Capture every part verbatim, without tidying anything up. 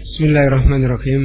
Bismillahirrahmanirrahim.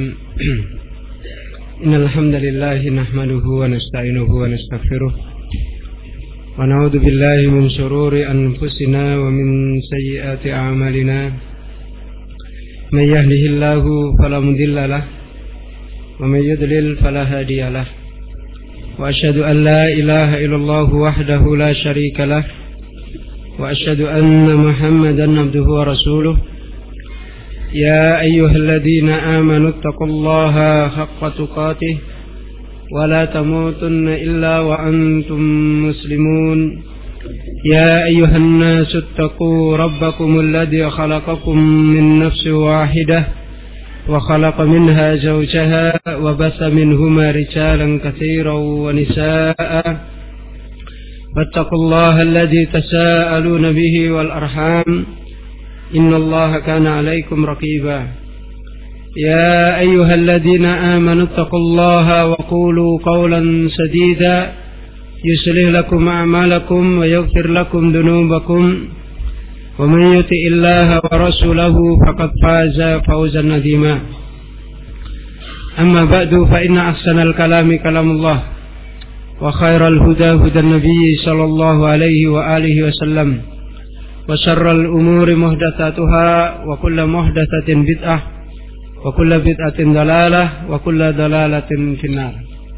Innal hamdalillah nahmaduhu wa nasta'inuhu wa nastaghfiruh wa na'udzu billahi min shururi anfusina wa min sayyiati a'malina. May yahdihillahu fala mudilla lahu wa may yudlil fala hadiya lahu. Wa asyhadu an la ilaha illallah wahdahu la syarika lahu wa asyhadu anna Muhammadan abduhu wa rasuluh. يا أيها الذين آمنوا اتقوا الله حق تقاته ولا تموتن إلا وأنتم مسلمون يا أيها الناس اتقوا ربكم الذي خلقكم من نفس واحدة وخلق منها زوجها وبث منهما رجالا كثيرا ونساء واتقوا الله الذي تساءلون به والأرحام إن الله كان عليكم رقيبا يا أيها الذين آمنوا اتقوا الله وقولوا قولا سديدا يصلح لكم أعمالكم ويغفر لكم ذنوبكم ومن يطع الله ورسوله فقد فاز فوزا عظيما أما بعد فإن أحسن الكلام كلام الله وخير الهدى هدى النبي صلى الله عليه وآله وسلم وشر الأمور محدثاتها وكل محدثة بدعة وكل بدعة ضلالة وكل ضلالة في النار.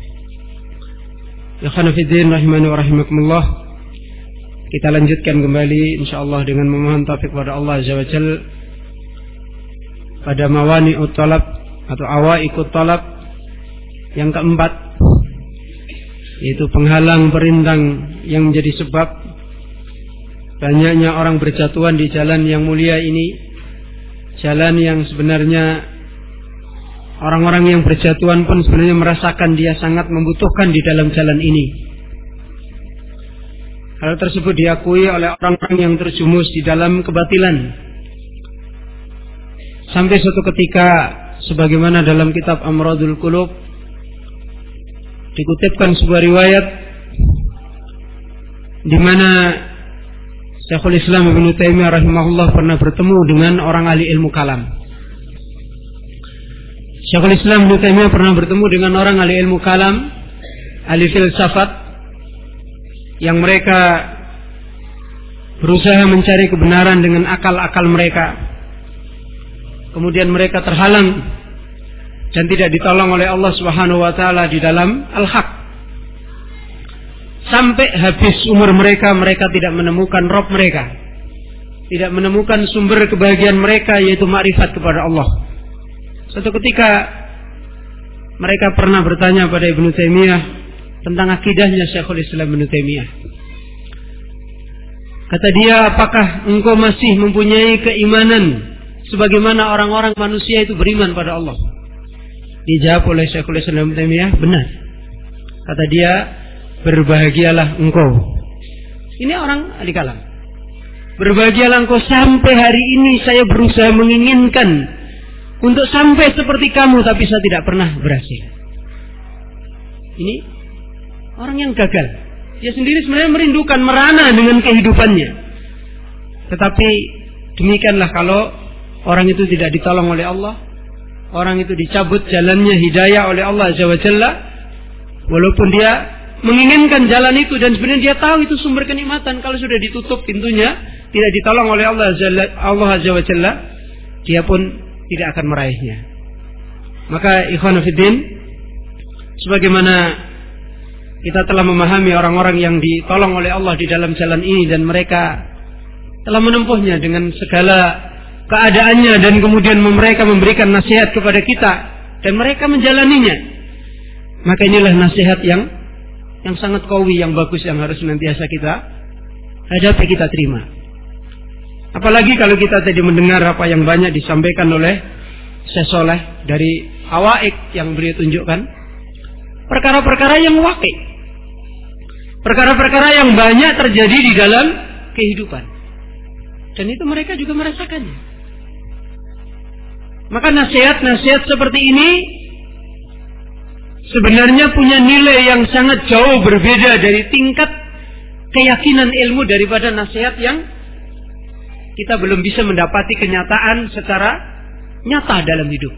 Ikhwan fillah rahimani wa rahimakumullah. Kita lanjutkan kembali insyaallah dengan memohon taufik kepada Allah Azza wa Jalla pada mawani'ut talab atau awaiqut talab yang keempat, yaitu penghalang perintang yang menjadi sebab banyaknya orang berjatuhan di jalan yang mulia ini, jalan yang sebenarnya orang-orang yang berjatuhan pun sebenarnya merasakan dia sangat membutuhkan di dalam jalan ini. Hal tersebut diakui oleh orang-orang yang terjumus di dalam kebatilan. Sampai suatu ketika, sebagaimana dalam kitab Amradul Qulub dikutipkan sebuah riwayat di mana Syekhul Islam Ibnu Taimiyah rahimahullah pernah bertemu dengan orang ahli ilmu kalam. Syekhul Islam Ibnu Taimiyah pernah bertemu dengan orang ahli ilmu kalam, ahli filsafat, yang mereka berusaha mencari kebenaran dengan akal-akal mereka. Kemudian mereka terhalang dan tidak ditolong oleh Allah Subhanahu wa taala di dalam al-haq. Sampai habis umur mereka, mereka tidak menemukan Rabb mereka, tidak menemukan sumber kebahagiaan mereka, yaitu makrifat kepada Allah. Suatu ketika mereka pernah bertanya pada Ibnu Taimiyah tentang akidahnya Syekhul Islam Ibnu Taimiyah. Kata dia, apakah engkau masih mempunyai keimanan sebagaimana orang-orang manusia itu beriman pada Allah? Dijawab oleh Syekhul Islam Ibnu Taimiyah, benar. Kata dia, berbahagialah engkau. Ini orang ahli kalam. Berbahagialah engkau, sampai hari ini saya berusaha menginginkan untuk sampai seperti kamu, tapi saya tidak pernah berhasil. Ini orang yang gagal. Dia sendiri sebenarnya merindukan, merana dengan kehidupannya. Tetapi demikianlah kalau orang itu tidak ditolong oleh Allah, orang itu dicabut jalannya hidayah oleh Allah Azza wa Jalla, walaupun dia menginginkan jalan itu dan sebenarnya dia tahu itu sumber kenikmatan, kalau sudah ditutup pintunya, tidak ditolong oleh Allah Allah Azza wa Jalla, dia pun tidak akan meraihnya. Maka ikhwan fillah, sebagaimana kita telah memahami orang-orang yang ditolong oleh Allah di dalam jalan ini dan mereka telah menempuhnya dengan segala keadaannya, dan kemudian mereka memberikan nasihat kepada kita dan mereka menjalaninya, maka inilah nasihat yang yang sangat kawi, yang bagus, yang harus senantiasa kita hadapi, kita terima. Apalagi kalau kita tadi mendengar apa yang banyak disampaikan oleh Syekh Saleh dari awaiq yang beliau tunjukkan, perkara-perkara yang waqi', perkara-perkara yang banyak terjadi di dalam kehidupan, dan itu mereka juga merasakannya. Maka nasihat-nasihat seperti ini sebenarnya punya nilai yang sangat jauh berbeda dari tingkat keyakinan ilmu daripada nasihat yang kita belum bisa mendapati kenyataan secara nyata dalam hidup.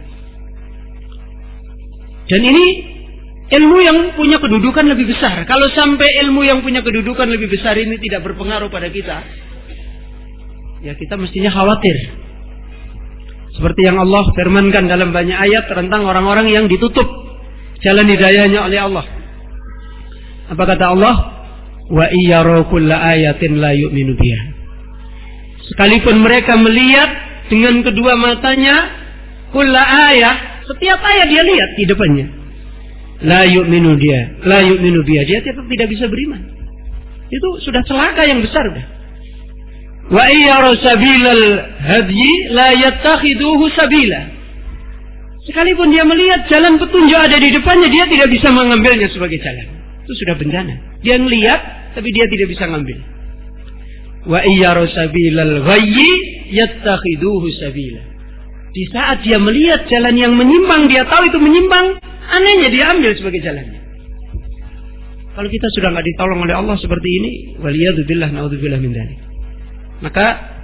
Dan ini ilmu yang punya kedudukan lebih besar. Kalau sampai ilmu yang punya kedudukan lebih besar ini tidak berpengaruh pada kita, ya kita mestinya khawatir. Seperti yang Allah firmankan dalam banyak ayat tentang orang-orang yang ditutup jalan hidayahnya oleh Allah. Apa kata Allah? Wa iyyara kulla ayatin la yu'minu biha. Sekalipun mereka melihat dengan kedua matanya kulla ayat, setiap ayat dia lihat di depannya, la yu'minu dia, la yu'minu biha, dia tetap tidak bisa beriman. Itu sudah celaka yang besar dah. Wa iyyara sabilal hadyi la yattakhiduhu sabila. Sekalipun dia melihat jalan petunjuk ada di depannya, dia tidak bisa mengambilnya sebagai jalan. Itu sudah bencana. Dia melihat tapi dia tidak bisa ngambil. Wa iyyara sabilal ghayyi yattakhiduhu sabila. Di saat dia melihat jalan yang menyimpang, dia tahu itu menyimpang, anehnya dia ambil sebagai jalannya. Kalau kita sudah nggak ditolong oleh Allah seperti ini, waliyadzubillah naudzubillah min dzalik. Maka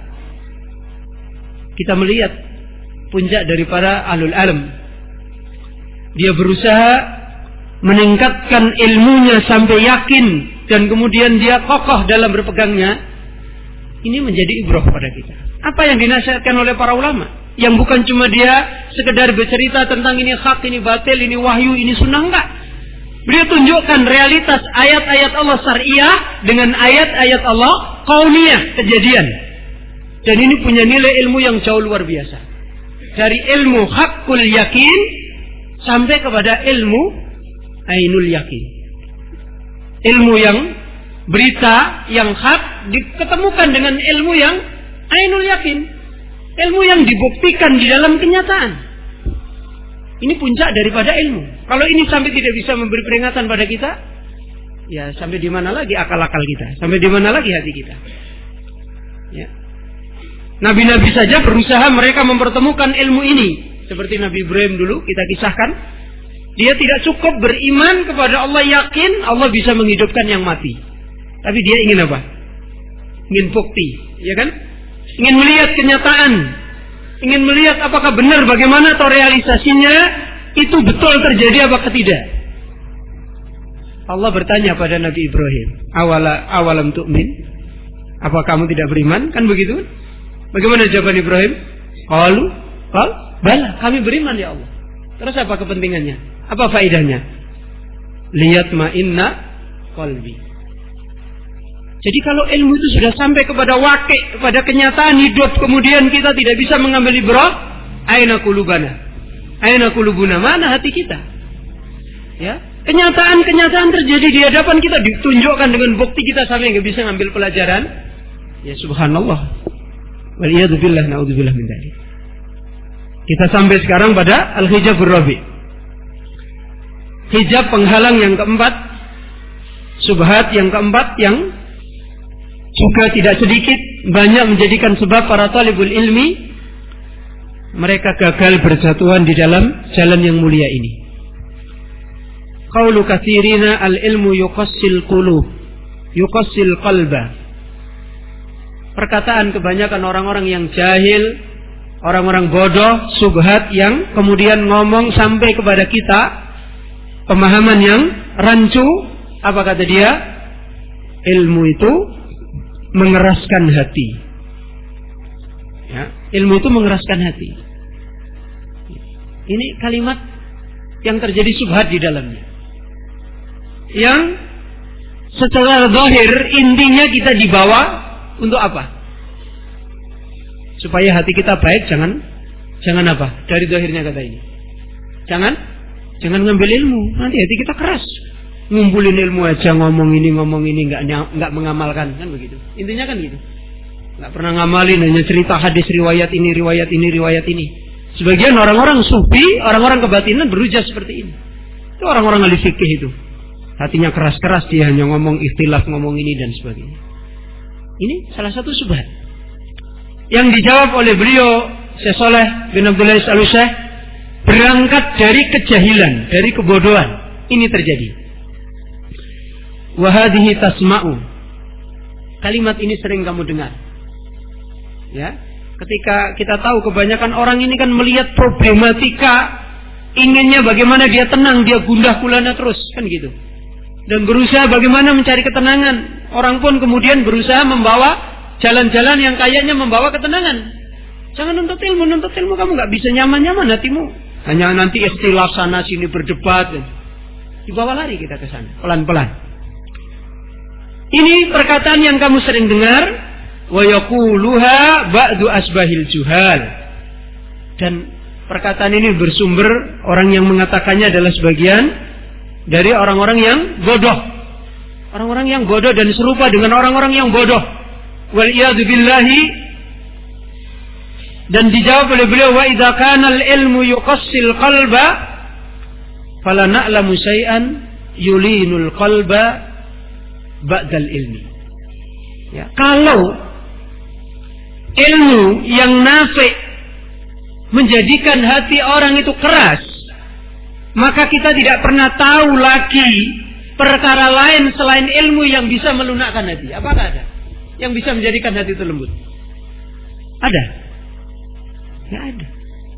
kita melihat puncak daripada ahlul ilm. Dia berusaha meningkatkan ilmunya sampai yakin dan kemudian dia kokoh dalam berpegangnya. Ini menjadi ibrah pada kita. Apa yang dinasihatkan oleh para ulama? Yang bukan cuma dia sekedar bercerita tentang ini hak, ini batil, ini wahyu, ini sunnah, enggak. Beliau tunjukkan realitas ayat-ayat Allah syariah dengan ayat-ayat Allah kauniyah, kejadian. Dan ini punya nilai ilmu yang jauh luar biasa. Dari ilmu hakul yakin sampai kepada ilmu ainul yakin. Ilmu yang berita yang hak diketemukan dengan ilmu yang ainul yakin. Ilmu yang dibuktikan di dalam kenyataan. Ini puncak daripada ilmu. Kalau ini sampai tidak bisa memberi peringatan pada kita, ya sampai di mana lagi akal-akal kita? Sampai di mana lagi hati kita? Ya. Nabi-nabi saja berusaha mereka mempertemukan ilmu ini. Seperti Nabi Ibrahim dulu kita kisahkan. Dia tidak cukup beriman kepada Allah, yakin Allah bisa menghidupkan yang mati. Tapi dia ingin apa? Ingin bukti, ya kan? Ingin melihat kenyataan. Ingin melihat apakah benar bagaimana atau realisasinya itu betul terjadi apakah tidak. Allah bertanya pada Nabi Ibrahim, awala awalam tu'min? Apa kamu tidak beriman? Kan begitu? Bagaimana jawaban Ibrahim? Qalu, qal, bala, kami beriman ya Allah. Terus apa kepentingannya? Apa faedahnya? Liyatma'inna qalbi. Jadi kalau ilmu itu sudah sampai kepada wakil, kepada kenyataan hidup, kemudian kita tidak bisa mengambil ibrah, aina qulubana? Aina qulubuna? Mana hati kita? Ya, kenyataan-kenyataan terjadi di hadapan kita ditunjukkan dengan bukti kita sampai nggak bisa ngambil pelajaran. Ya subhanallah. Waliyadzubillah naudzubillah min dzalik. Kita sampai sekarang pada al-hijabur rabi'. Hijab penghalang yang keempat, subhat yang keempat yang juga tidak sedikit banyak menjadikan sebab para talibul ilmi mereka gagal berjatuhan di dalam jalan yang mulia ini. Qaulu katsirina al-ilmu yuqassil qulub, yuqassil qalba. Perkataan kebanyakan orang-orang yang jahil, orang-orang bodoh, subhat yang kemudian ngomong sampai kepada kita pemahaman yang rancu. Apa kata dia? Ilmu itu mengeraskan hati. Ya, ilmu itu mengeraskan hati. Ini kalimat yang terjadi subhat di dalamnya. Yang secara zahir intinya kita dibawa untuk apa? Supaya hati kita baik, jangan jangan apa? Dari zahirnya kata ini. Jangan jangan ngambil ilmu, nanti hati kita keras. Ngumpulin ilmu aja, ngomong ini ngomong ini nggak nggak mengamalkan, kan begitu. Intinya kan gitu. Nggak pernah ngamalin, hanya cerita hadis riwayat ini riwayat ini riwayat ini. Sebagian orang-orang sufi, orang-orang kebatinan berujar seperti ini. Itu orang-orang ahli fikih itu. Hatinya keras-keras, dia hanya ngomong ikhtilaf, ngomong ini dan sebagainya. Ini salah satu subhat yang dijawab oleh beliau Syekh Shalih bin Abdul Aziz Al-Utsaimin, berangkat dari kejahilan, dari kebodohan. Ini terjadi. Wahadihi tasma'u. Kalimat ini sering kamu dengar. Ya. Ketika kita tahu kebanyakan orang ini kan melihat problematika, inginnya bagaimana dia tenang, dia gundah gulana terus, kan gitu. Dan berusaha bagaimana mencari ketenangan. Orang pun kemudian berusaha membawa jalan-jalan yang kayaknya membawa ketenangan. Jangan nuntut ilmu, nuntut ilmu kamu nggak bisa nyaman-nyaman hatimu. Hanya nanti ikhtilaf sana sini berdebat. Dibawa lari kita ke sana, pelan-pelan. Ini perkataan yang kamu sering dengar. Wa yaquluha ba'du asbahil juhal. Dan perkataan ini bersumber, orang yang mengatakannya adalah sebagian dari orang-orang yang bodoh. Orang-orang yang bodoh dan serupa dengan orang-orang yang bodoh. Wal iyadu billahi. Dan dijawab oleh beliau, wa idza kana al-ilmu yuqassil qalba fala na'lamu syai'an yulinul qalba ba'dal ilmi. Ya, kalau ilmu yang nafi' menjadikan hati orang itu keras, maka kita tidak pernah tahu lagi perkara lain selain ilmu yang bisa melunakkan hati. Apakah ada yang bisa menjadikan hati itu lembut? Ada? Tidak ada.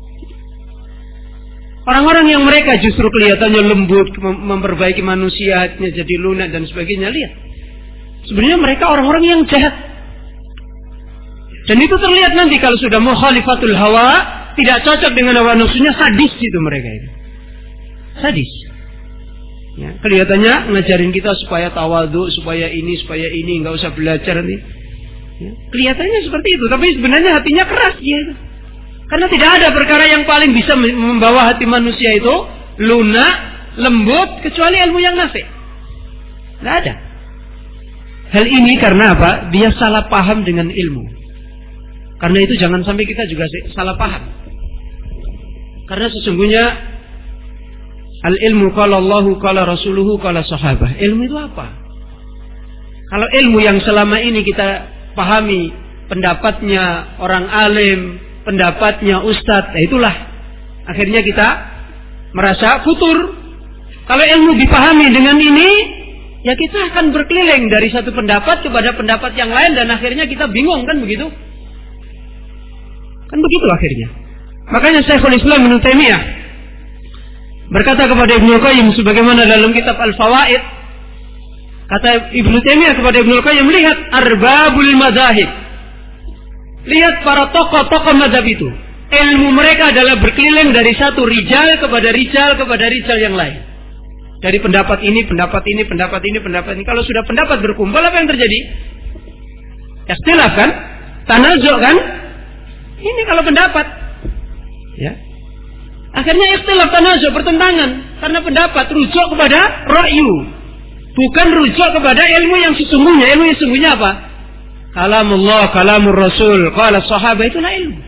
Orang-orang yang mereka justru kelihatannya lembut, memperbaiki manusia, hatinya jadi lunak dan sebagainya, lihat, sebenarnya mereka orang-orang yang jahat. Dan itu terlihat nanti kalau sudah mukhalifatul hawa, tidak cocok dengan hawa nafsunya, sadis itu mereka itu. Sadis. Ya, kelihatannya ngajarin kita supaya tawadhu, supaya ini, supaya ini, nggak usah belajar nih. Ya, kelihatannya seperti itu, tapi sebenarnya hatinya keras dia itu. Karena tidak ada perkara yang paling bisa membawa hati manusia itu lunak, lembut, kecuali ilmu yang nafi'. Tidak ada. Hal ini karena apa? Dia salah paham dengan ilmu. Karena itu jangan sampai kita juga salah paham. Karena sesungguhnya al-ilmu qala Allahu qala rasuluhu qala sahabah. Ilmu itu apa? Kalau ilmu yang selama ini kita pahami pendapatnya orang alim, pendapatnya ustadz, ya itulah akhirnya kita merasa futur. Kalau ilmu dipahami dengan ini, ya kita akan berkeliling dari satu pendapat kepada pendapat yang lain dan akhirnya kita bingung, kan begitu? Kan begitu akhirnya. Makanya Syekhul Islam Ibnu Taimiyah berkata kepada Ibnu Qayyim sebagaimana dalam kitab Al-Fawaid, kata Ibnu Taimiyah kepada Ibnu Qayyim, lihat arbabul madzahib. Lihat para tokoh-tokoh mazhab itu. Ilmu mereka adalah berkeliling dari satu rijal kepada rijal kepada rijal yang lain. Dari pendapat ini, pendapat ini, pendapat ini, pendapat ini. Kalau sudah pendapat berkumpul, apa yang terjadi? Ikhtilaf kan? Tanazu' kan? Ini kalau pendapat, ya. Akhirnya ikhtilaf, tanazu', pertentangan karena pendapat rujuk kepada ra'yu, bukan rujuk kepada ilmu yang sesungguhnya. Ilmu yang sesungguhnya apa? Kalamullah, kalamur Rasul, qala sahabat, itulah ilmu.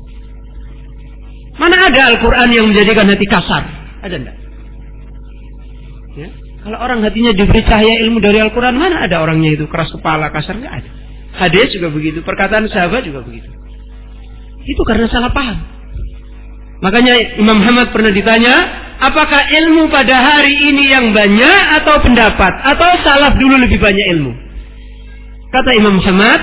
Mana ada Al-Quran yang menjadikan hati kasar? Ada enggak? Ya. Kalau orang hatinya diberi cahaya ilmu dari Al-Quran, mana ada orangnya itu keras kepala, kasar? Enggak ada. Hadis juga begitu, perkataan sahabat juga begitu. Itu karena salah paham. Makanya Imam Ahmad pernah ditanya, apakah ilmu pada hari ini yang banyak atau pendapat, atau salaf dulu lebih banyak ilmu? Kata Imam Ahmad,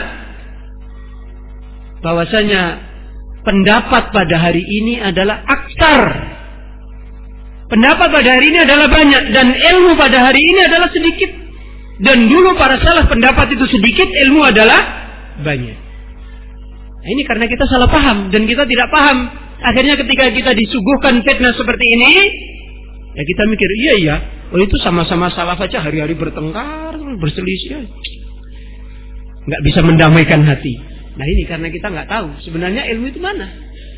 bahwasanya pendapat pada hari ini adalah aksar. Pendapat pada hari ini adalah banyak, dan ilmu pada hari ini adalah sedikit. Dan dulu para salaf pendapat itu sedikit, ilmu adalah banyak. Nah, ini karena kita salah paham dan kita tidak paham. Akhirnya ketika kita disuguhkan fitnah seperti ini, ya kita mikir, iya iya, oh itu sama-sama salaf aja hari-hari bertengkar, berselisih, nggak bisa mendamaikan hati. Nah ini karena kita nggak tahu sebenarnya ilmu itu mana.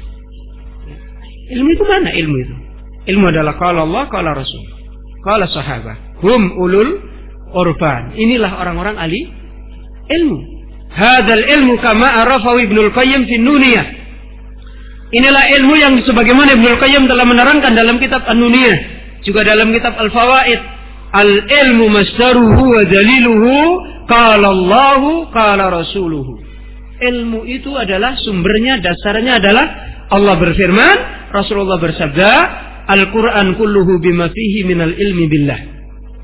Ilmu itu mana ilmu itu? Ilmu adalah qala Allah, qala Rasul, qala sahabah, hum ulul urban. Inilah orang-orang ahli ilmu. Hadzal ilmu kama arafahu Ibnul Qayyim fi Nuniyah. Inilah ilmu yang sebagaimana Ibnul Qayyim telah menerangkan dalam kitab An-Nuniyah, juga dalam kitab Al-Fawaid. Al-ilmu masdaruhu wa daliluhu qala Allahu qala rasuluhu. Ilmu itu adalah sumbernya, dasarnya adalah Allah berfirman, Rasulullah bersabda, Al-Quran kulluhu bima fihi minal ilmi billah.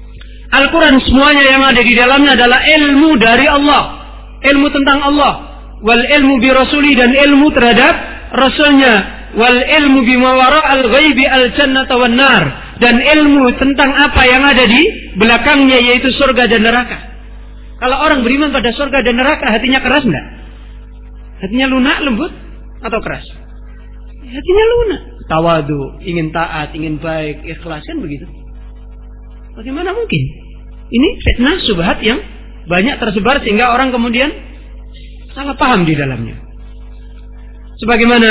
Al-Quran semuanya yang ada di dalamnya adalah ilmu dari Allah. Ilmu tentang Allah. wal ilmu bi rasuli, dan ilmu terhadap rasulnya, wal ilmu bima wara'al ghaibi al jannata wan nar, dan ilmu tentang apa yang ada di belakangnya, yaitu surga dan neraka. Kalau orang beriman pada surga dan neraka, hatinya keras enggak? Hatinya lunak, lembut, atau keras? Hatinya lunak. Tawadu, ingin taat, ingin baik, ikhlas, kan begitu. Bagaimana mungkin? Ini fitnah syubhat yang banyak tersebar sehingga orang kemudian salah paham di dalamnya. Sebagaimana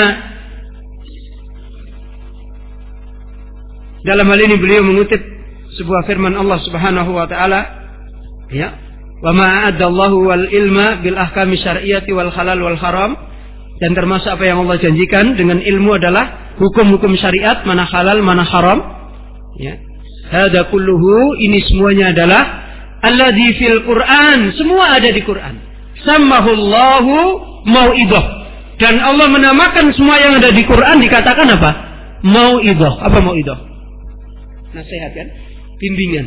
dalam hal ini beliau mengutip sebuah firman Allah Subhanahu wa taala, ya, wa ma a'addallahu wal ilma bil ahkami syar'iyyati wal halal wal haram, dan termasuk apa yang Allah janjikan dengan ilmu adalah hukum-hukum syariat, mana halal mana haram, ya. Hada kulluhu, ini semuanya adalah alladzi fil Quran, semua ada di Quran. Sammahullahu mau'idah, dan Allah menamakan semua yang ada di Quran dikatakan apa? Mau'idah. Apa mau'idah? Nasihat kan? Bimbingan.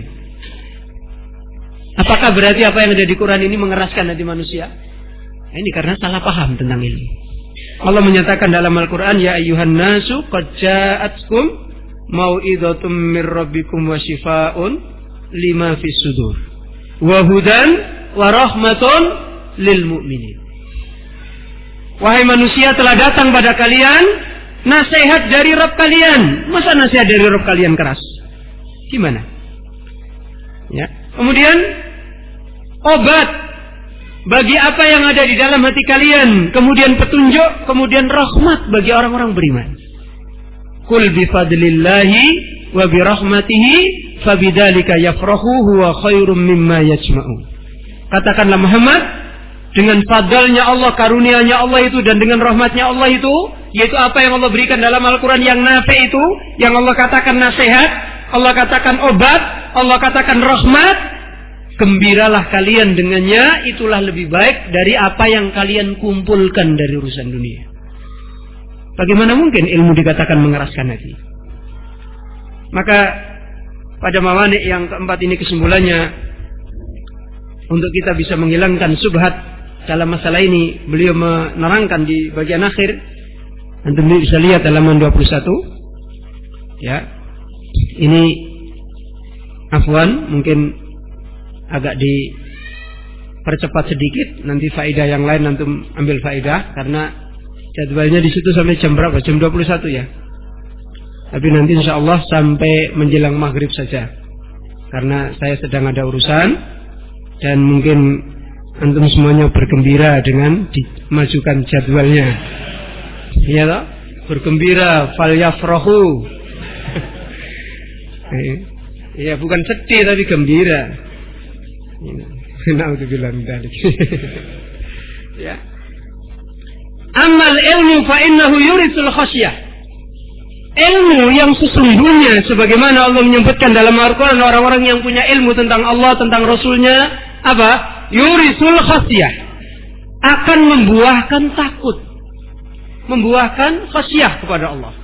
Apakah berarti apa yang ada di Quran ini mengeraskan hati manusia? Nah, ini karena salah paham tentang ilmu. Allah menyatakan dalam Al-Quran, ya ayyuhan nasu qad ja'atkum mau'idatum mir rabbikum wa shifaa'un lima fis sudur wa hudan wa rahmatun lil mu'minin. Wahai manusia, telah datang pada kalian nasihat dari Rabb kalian. Masa nasihat dari Rabb kalian keras? Gimana? Ya. Kemudian obat bagi apa yang ada di dalam hati kalian, kemudian petunjuk, kemudian rahmat bagi orang-orang beriman. Qul bi fadlillahi wa bi rahmatihi fabidzalika yafrahu huwa khairum mimma yajma'un. Katakanlah Muhammad, dengan fadlnya Allah, karunia-Nya Allah itu, dan dengan rahmatnya Allah itu, yaitu apa yang Allah berikan dalam Al-Quran yang nafi itu, yang Allah katakan nasihat, Allah katakan obat, Allah katakan rahmat, gembiralah kalian dengannya, itulah lebih baik dari apa yang kalian kumpulkan dari urusan dunia. Bagaimana mungkin ilmu dikatakan mengeraskan hati? Maka pada mawani' yang keempat ini kesimpulannya, untuk kita bisa menghilangkan subhat dalam masalah ini, beliau menerangkan di bagian akhir, antum bisa lihat halaman dua puluh satu. Ya. Ini afwan, mungkin agak dipercepat sedikit, nanti faedah yang lain antum ambil faedah, karena jadwalnya di situ sampai jam berapa? Jam dua puluh satu ya. Tapi nanti insya Allah sampai menjelang maghrib saja, karena saya sedang ada urusan, dan mungkin antum semuanya bergembira dengan dimajukan jadwalnya. Iya toh? Bergembira, falyafrahu. Ya, bukan sedih tapi gembira. Naudzubillah min dzalik. Ya. Amal ilmu fa innahu yurisul khasyah. Ilmu yang sesungguhnya, sebagaimana Allah menyebutkan dalam Al-Quran, orang-orang yang punya ilmu tentang Allah, tentang Rasulnya, apa? Yurisul khasyah, akan membuahkan takut, membuahkan khasyah kepada Allah.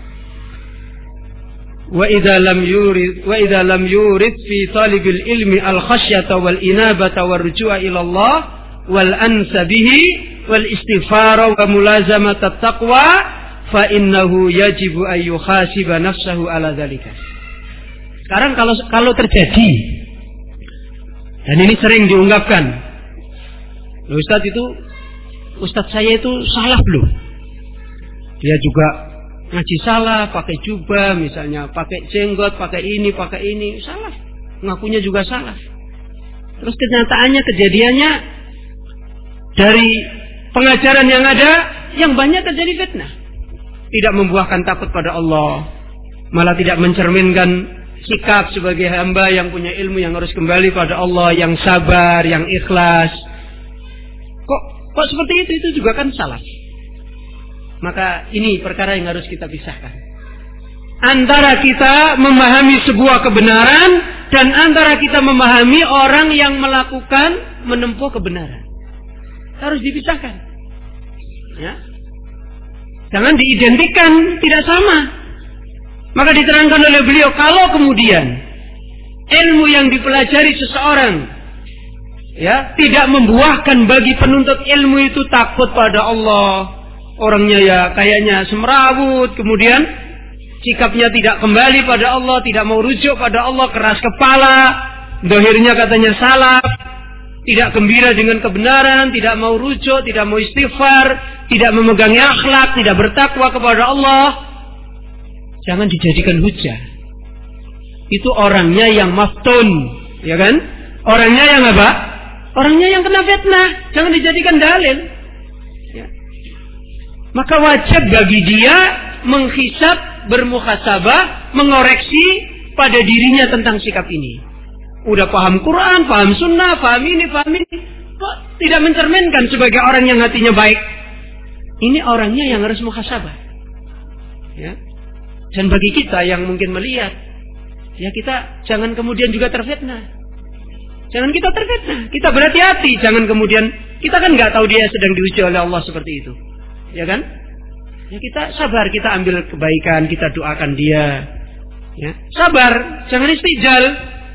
Wa idza lam yurid wa idza lam yurid fi talibil ilmi al khasyata wal inabata war rujua ila Allah wal ansa bihi wal istighfara wa mulazamata taqwa fa innahu yajibu an yuhasiba nafsahu ala dzalika. Sekarang kalau kalau terjadi, dan ini sering diungkapkan, Ustaz itu, Ustaz saya itu salah belum? Dia juga ngaji salah, pakai jubah misalnya, pakai jenggot, pakai ini, pakai ini, salah. Ngakunya juga salah. Terus kenyataannya, kejadiannya, dari pengajaran yang ada, yang banyak terjadi fitnah. Tidak membuahkan takut pada Allah, malah tidak mencerminkan sikap sebagai hamba yang punya ilmu, yang harus kembali pada Allah, yang sabar, yang ikhlas. Kok kok seperti itu? Itu juga kan salah. Maka ini perkara yang harus kita pisahkan antara kita memahami sebuah kebenaran dan antara kita memahami orang yang melakukan menempuh kebenaran. Harus dipisahkan, ya. Jangan diidentikan, tidak sama. Maka diterangkan oleh beliau, kalau kemudian ilmu yang dipelajari seseorang ya, tidak membuahkan bagi penuntut ilmu itu takut pada Allah. Orangnya ya kayaknya semrawut, kemudian sikapnya tidak kembali pada Allah, tidak mau rujuk pada Allah, keras kepala, dohirnya katanya salaf, tidak gembira dengan kebenaran, tidak mau rujuk, tidak mau istighfar, tidak memegang akhlak, tidak bertakwa kepada Allah. Jangan dijadikan hujah. Itu orangnya yang maftun, ya kan? Orangnya yang apa? Orangnya yang kena fitnah. Jangan dijadikan dalil. Ya. Maka wajib bagi dia menghisab, bermuhasabah, mengoreksi pada dirinya tentang sikap ini. Udah paham Quran, paham sunnah, paham ini, paham ini, kok tidak mencerminkan sebagai orang yang hatinya baik. Ini orangnya yang harus muhasabah. Ya. Dan bagi kita yang mungkin melihat, ya kita jangan kemudian juga terfitnah. Jangan kita terfitnah. Kita berhati-hati. Jangan kemudian, kita kan nggak tahu dia sedang diuji oleh Allah seperti itu. Ya kan? Ya kita sabar, kita ambil kebaikan, kita doakan dia. Ya, sabar, jangan istijal.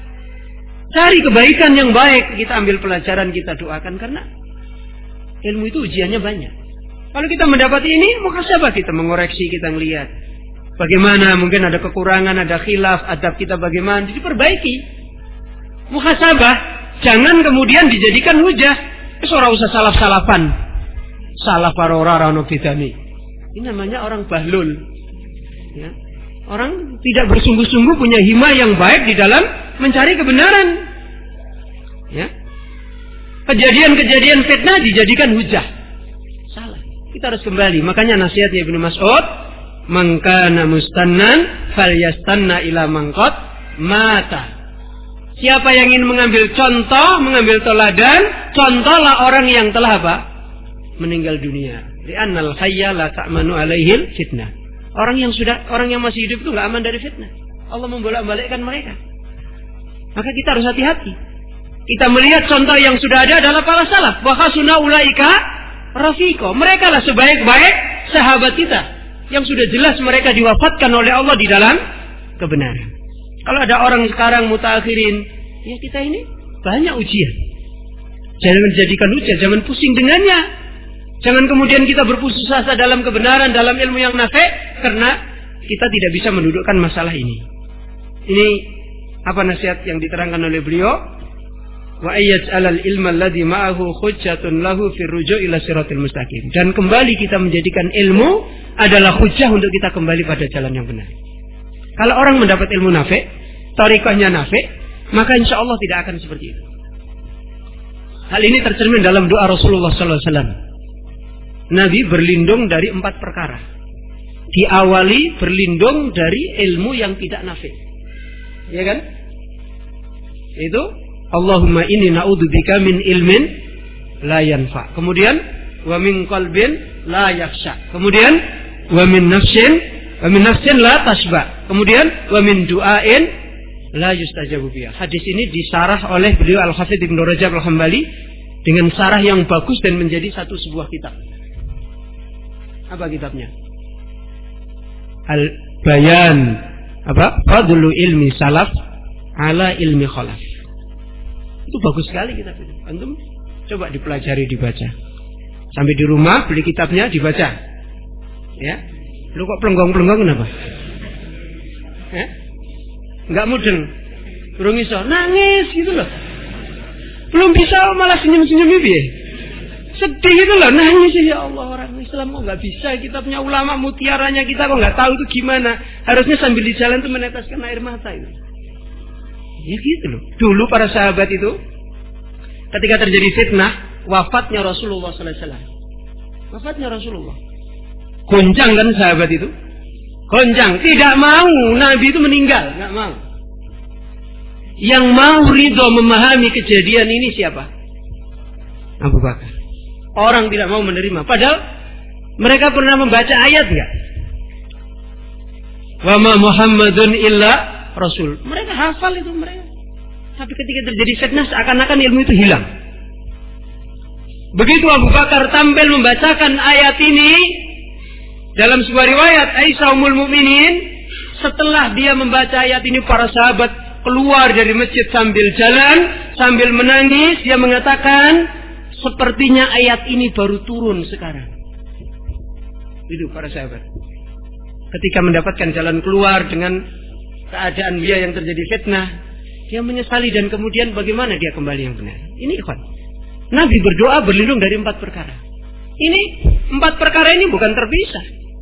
Cari kebaikan yang baik, kita ambil pelajaran, kita doakan, karena ilmu itu ujiannya banyak. Kalau kita mendapati ini, muhasabah, kita mengoreksi, kita ngelihat bagaimana mungkin ada kekurangan, ada khilaf, adab kita bagaimana, diperbaiki. Muhasabah, jangan kemudian dijadikan hujah. Wis ora usah salaf-salafan. Salaf para ora ono bedane. Ini namanya orang bahlul. Ya. Orang tidak bersungguh-sungguh punya himah yang baik di dalam mencari kebenaran. Ya. Kejadian-kejadian fitnah dijadikan hujah. Salah. Kita harus kembali. Makanya nasihatnya Ibnu Mas'ud, "Man kana mustannan falyastanna ila man qad mata." Siapa yang ingin mengambil contoh, mengambil teladan, contohlah orang yang telah apa? Meninggal dunia. Li'annal hayya la ta'manu alaihil fitnah. Orang yang sudah, orang yang masih hidup itu enggak aman dari fitnah. Allah membolak-balikkan mereka. Maka kita harus hati-hati. Kita melihat contoh yang sudah ada adalah para salaf. Wa hasuna ulaika rafiqo. Mereka lah sebaik-baik sahabat kita yang sudah jelas mereka diwafatkan oleh Allah di dalam kebenaran. Kalau ada orang sekarang mutaakhirin, ya kita ini banyak ujian. Jangan jadikan ujian, jangan pusing dengannya. Jangan kemudian kita berputus asa dalam kebenaran, dalam ilmu yang nafi', karena kita tidak bisa mendudukkan masalah ini. Ini apa nasihat yang diterangkan oleh beliau? Wa ayyaj'alal ilma alladhi ma'ahu hujjatun lahu fir ruju' ila siratil mustaqim. Dan kembali kita menjadikan ilmu adalah hujjah untuk kita kembali pada jalan yang benar. Kalau orang mendapat ilmu nafi', thariqahnya nafi', maka insya Allah tidak akan seperti itu. Hal ini tercermin dalam doa Rasulullah sallallahu alaihi wasallam. Nabi berlindung dari empat perkara. Diawali berlindung dari ilmu yang tidak nafi'. Ya kan? Itu Allahumma inni na'udzubika min ilmin la yanfa. Kemudian wa min qalbin la yakhsha. Kemudian wa min nafsin wa min nafsin la tasba. Kemudian wa min du'ain la yustajabu biha. Hadis ini disarah oleh beliau Al-Hafidz Ibnu Rajab Al-Hambali dengan sarah yang bagus dan menjadi satu sebuah kitab. Apa kitabnya? Al-Bayan apa? Fadlu ilmi salaf ala ilmi khalaf. Itu bagus sekali kitab itu. Antum coba dipelajari, dibaca. Sampai di rumah beli kitabnya, dibaca. Ya. Lu kok pelenggang-pelenggang kenapa? Eh? Enggak mudeng. Belum iso, nangis gitu loh. Belum bisa malah senyum-senyum piye? Sedih gitu loh, nangis ya Allah, orang Islam kok enggak bisa, kita punya ulama mutiaranya kita kok enggak tahu itu gimana. Harusnya sambil di jalan tuh meneteskan air mata itu. Ya gitu loh. Dulu para sahabat itu ketika terjadi fitnah, wafatnya Rasulullah sallallahu alaihi wasallam. Wafatnya Rasulullah. Goncang kan sahabat itu? Goncang, tidak mau Nabi itu meninggal, nggak mau. Yang mau ridho memahami kejadian ini siapa? Abu Bakar. Orang tidak mau menerima. Padahal mereka pernah membaca ayat nggak? Wa ma Muhammadun illa Rasul. Mereka hafal itu mereka. Tapi ketika terjadi fitnah seakan-akan ilmu itu hilang. Begitu Abu Bakar tampil membacakan ayat ini, dalam sebuah riwayat Aisyah Ummul Mukminin, setelah dia membaca ayat ini para sahabat keluar dari masjid sambil jalan, sambil menangis dia mengatakan, sepertinya ayat ini baru turun sekarang. Itu para sahabat. Ketika mendapatkan jalan keluar dengan keadaan dia yang terjadi fitnah, dia menyesali dan kemudian bagaimana dia kembali yang benar. Ini ikhwan. Nabi berdoa berlindung dari empat perkara. Ini empat perkara ini bukan terpisah.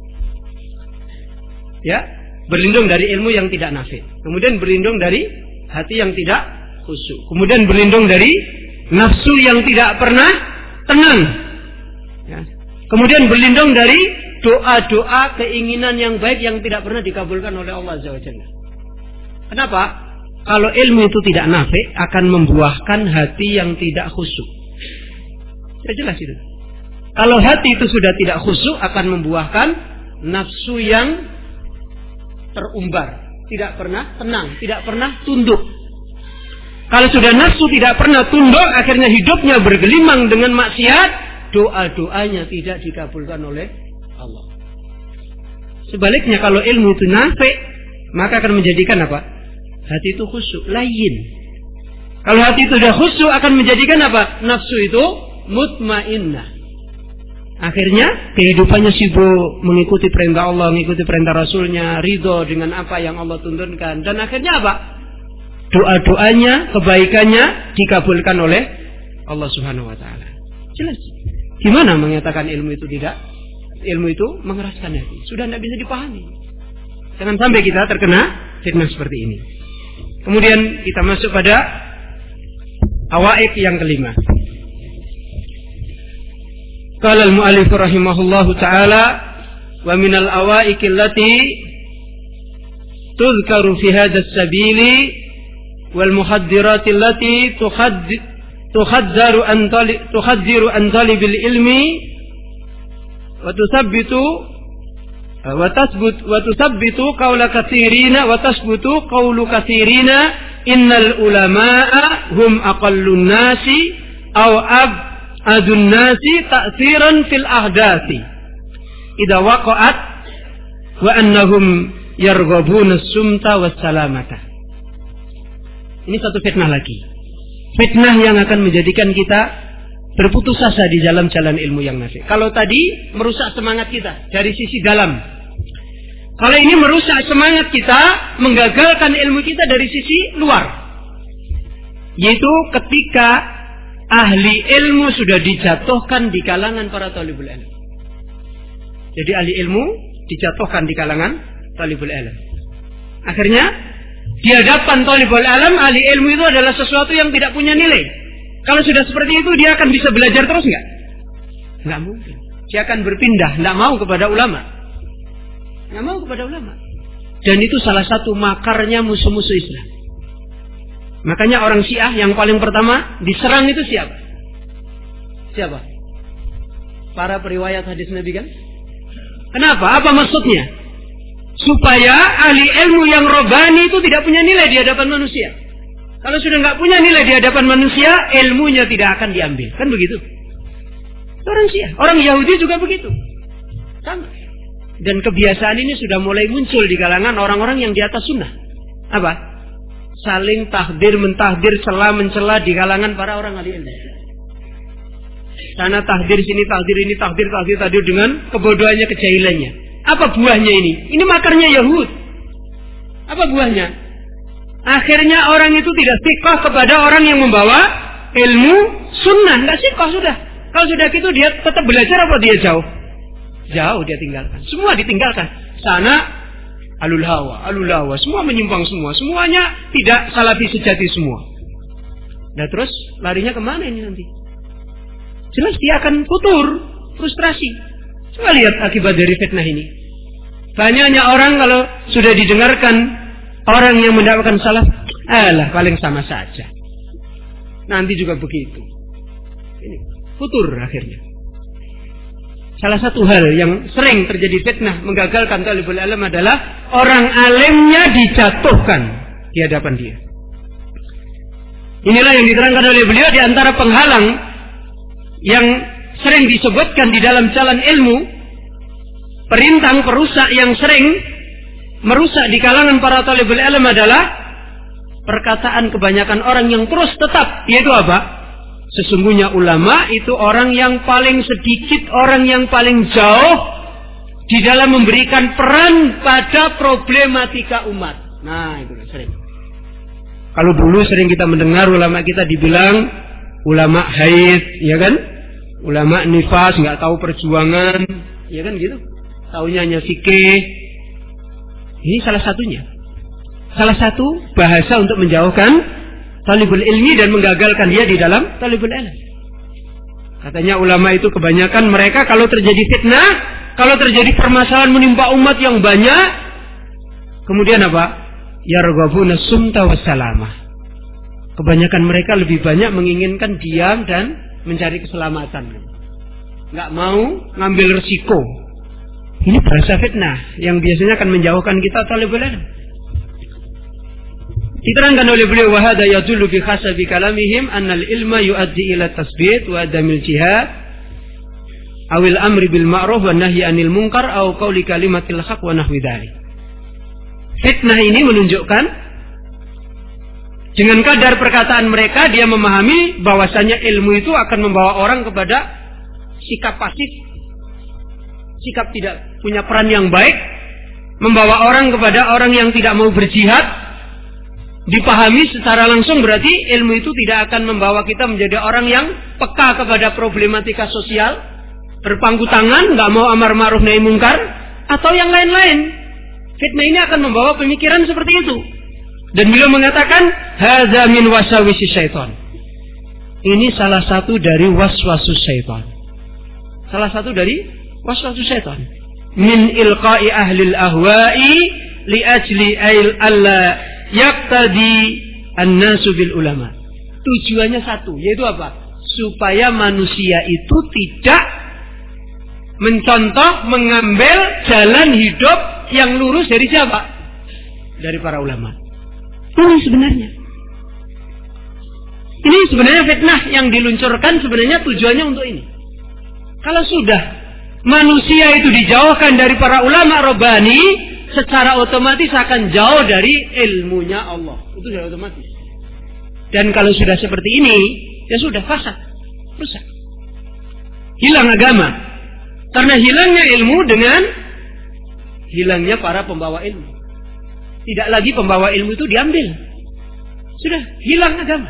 Ya, berlindung dari ilmu yang tidak nafi. Kemudian berlindung dari hati yang tidak khusyuk. Kemudian berlindung dari nafsu yang tidak pernah tenang. Ya. Kemudian berlindung dari doa-doa keinginan yang baik yang tidak pernah dikabulkan oleh Allah Azza wa Jalla. Kenapa? Kalau ilmu itu tidak nafi, akan membuahkan hati yang tidak khusyuk. Ya jelas itu. Kalau hati itu sudah tidak khusyuk, akan membuahkan nafsu yang terumbar, tidak pernah tenang, tidak pernah tunduk. Kalau sudah nafsu tidak pernah tunduk, akhirnya hidupnya bergelimang dengan maksiat, doa-doanya tidak dikabulkan oleh Allah. Sebaliknya kalau ilmu itu nafi, maka akan menjadikan apa? Hati itu khusyuk, layin. Kalau hati itu sudah khusyuk, akan menjadikan apa? Nafsu itu mutmainnah. Akhirnya kehidupannya sibuk mengikuti perintah Allah, mengikuti perintah Rasulnya, ridho dengan apa yang Allah tuntunkan. Dan akhirnya apa? Doa-doanya, kebaikannya dikabulkan oleh Allah Subhanahu Wa Taala. Jelas. Gimana mengatakan ilmu itu tidak? Ilmu itu mengeraskan hati. Sudah tidak bisa dipahami. Jangan sampai kita terkena fitnah seperti ini. Kemudian kita masuk pada awaik yang kelima. Qala al-mu'allif rahimahullahu ta'ala wa minal awaik allati tuzkaru fi hadha as-sabili wal muhaddirat allati tukhaddaru an tukhaddiru an talibil ilmi wa tusabbitu wa tasbut wa tusabbitu qawla katsirina wa tasbutu qawlu katsirina innal ulama'a hum aqallun nasi aw ab adun nasi ta'siran fil ahdasi idza waqa'at wa annahum yarghabuna as-sumta was-salamata. Ini satu fitnah lagi. Fitnah yang akan menjadikan kita berputus asa di dalam jalan ilmu yang nafi. Kalau tadi merusak semangat kita dari sisi dalam. Kalau ini merusak semangat kita, menggagalkan ilmu kita dari sisi luar. Yaitu ketika ahli ilmu sudah dijatuhkan di kalangan para talibul ilm. Jadi ahli ilmu dijatuhkan di kalangan talibul ilm. Akhirnya di hadapan talibul ilm, ahli ilmu itu adalah sesuatu yang tidak punya nilai. Kalau sudah seperti itu, dia akan bisa belajar terus nggak? Nggak mungkin. Dia akan berpindah, nggak mau kepada ulama, nggak mau kepada ulama. Dan itu salah satu makarnya musuh-musuh Islam. Makanya orang Syiah yang paling pertama diserang itu siapa? Siapa? Para periwayat hadis Nabi kan? Kenapa? Apa maksudnya? Supaya ahli ilmu yang robani itu tidak punya nilai di hadapan manusia. Kalau sudah nggak punya nilai di hadapan manusia, ilmunya tidak akan diambil. Kan begitu? Orang Syiah, orang Yahudi juga begitu. Sama. Dan kebiasaan ini sudah mulai muncul di kalangan orang-orang yang di atas sunnah. Apa? Saling tahdir mentahdir, cela mencela di kalangan para orang ahli ilmu. Sana tahdir, sini tahdir, ini tahdir, tahdir, tahdir dengan kebodohannya, kejahilannya. Apa buahnya ini? Ini makarnya Yahud. Apa buahnya? Akhirnya orang itu tidak siqah kepada orang yang membawa ilmu sunnah. Nggak siqah sudah. Kalau sudah gitu dia tetap belajar apa dia jauh? Jauh dia tinggalkan. Semua ditinggalkan. Sana alul hawa, alul hawa, semua menyimpang semua, semuanya tidak salafi sejati semua. Nah terus larinya kemana ini nanti? Jelas dia akan futur, frustrasi. Coba lihat akibat dari fitnah ini. Banyaknya orang kalau sudah didengarkan orang yang mendakwakan salaf, alah paling sama saja. Nanti juga begitu. Ini futur akhirnya. Salah satu hal yang sering terjadi fitnah menggagalkan talibul ilm adalah orang alimnya dijatuhkan di hadapan dia. Inilah yang diterangkan oleh beliau di antara penghalang yang sering disebutkan di dalam jalan ilmu, perintang perusak yang sering merusak di kalangan para talibul ilm adalah perkataan kebanyakan orang yang terus tetap, yaitu apa? Sesungguhnya ulama itu orang yang paling sedikit, orang yang paling jauh di dalam memberikan peran pada problematika umat. Nah, itu sering. Kalau dulu sering kita mendengar ulama kita dibilang ulama haid, ya kan? Ulama nifas, nggak tahu perjuangan, ya kan gitu. Taunya hanya fikih. Ini salah satunya. Salah satu bahasa untuk menjauhkan talibul ilmi dan menggagalkan dia di dalam talibul ilmi. Katanya ulama itu kebanyakan mereka kalau terjadi fitnah, kalau terjadi permasalahan menimpa umat yang banyak, kemudian apa? Yarghabuna sumta wassalamah. Kebanyakan mereka lebih banyak menginginkan diam dan mencari keselamatan. Nggak mau ngambil resiko. Ini bahasa fitnah yang biasanya akan menjauhkan kita talibul ilmi. Diterangkan oleh beliau, wa hadza yadullu bi hasabi kalamihim annal ilma yuaddi ila tasbit wa adamil jihad awil amri bil ma'ruf wa nahyi anil munkar aw qauli kalimatil haq wa nahwi dzalik. Fitnah ini menunjukkan dengan kadar perkataan mereka dia memahami bahwasanya ilmu itu akan membawa orang kepada sikap pasif, sikap tidak punya peran yang baik, membawa orang kepada orang yang tidak mau berjihad. Dipahami secara langsung berarti ilmu itu tidak akan membawa kita menjadi orang yang peka kepada problematika sosial, berpangku tangan, nggak mau amar ma'ruf nahi mungkar, atau yang lain-lain. Fitnah ini akan membawa pemikiran seperti itu. Dan beliau mengatakan, hadza min wasawisi syaitan. Ini salah satu dari waswasus syaitan. Salah satu dari waswasus syaitan. Min ilqa'i ahlil ahwa'i li ajli ail alla yaqtadi an-nasu bil ulama. Tujuannya satu, yaitu apa? Supaya manusia itu tidak mencontoh, mengambil jalan hidup yang lurus dari siapa? Dari para ulama. Ini sebenarnya. Ini sebenarnya fitnah yang diluncurkan sebenarnya tujuannya untuk ini. Kalau sudah manusia itu dijauhkan dari para ulama Rabbani, secara otomatis akan jauh dari ilmunya Allah. Itu sudah otomatis. Dan kalau sudah seperti ini, ya sudah fasad, rusak, hilang agama. Karena hilangnya ilmu dengan hilangnya para pembawa ilmu. Tidak lagi pembawa ilmu itu diambil. Sudah hilang agama.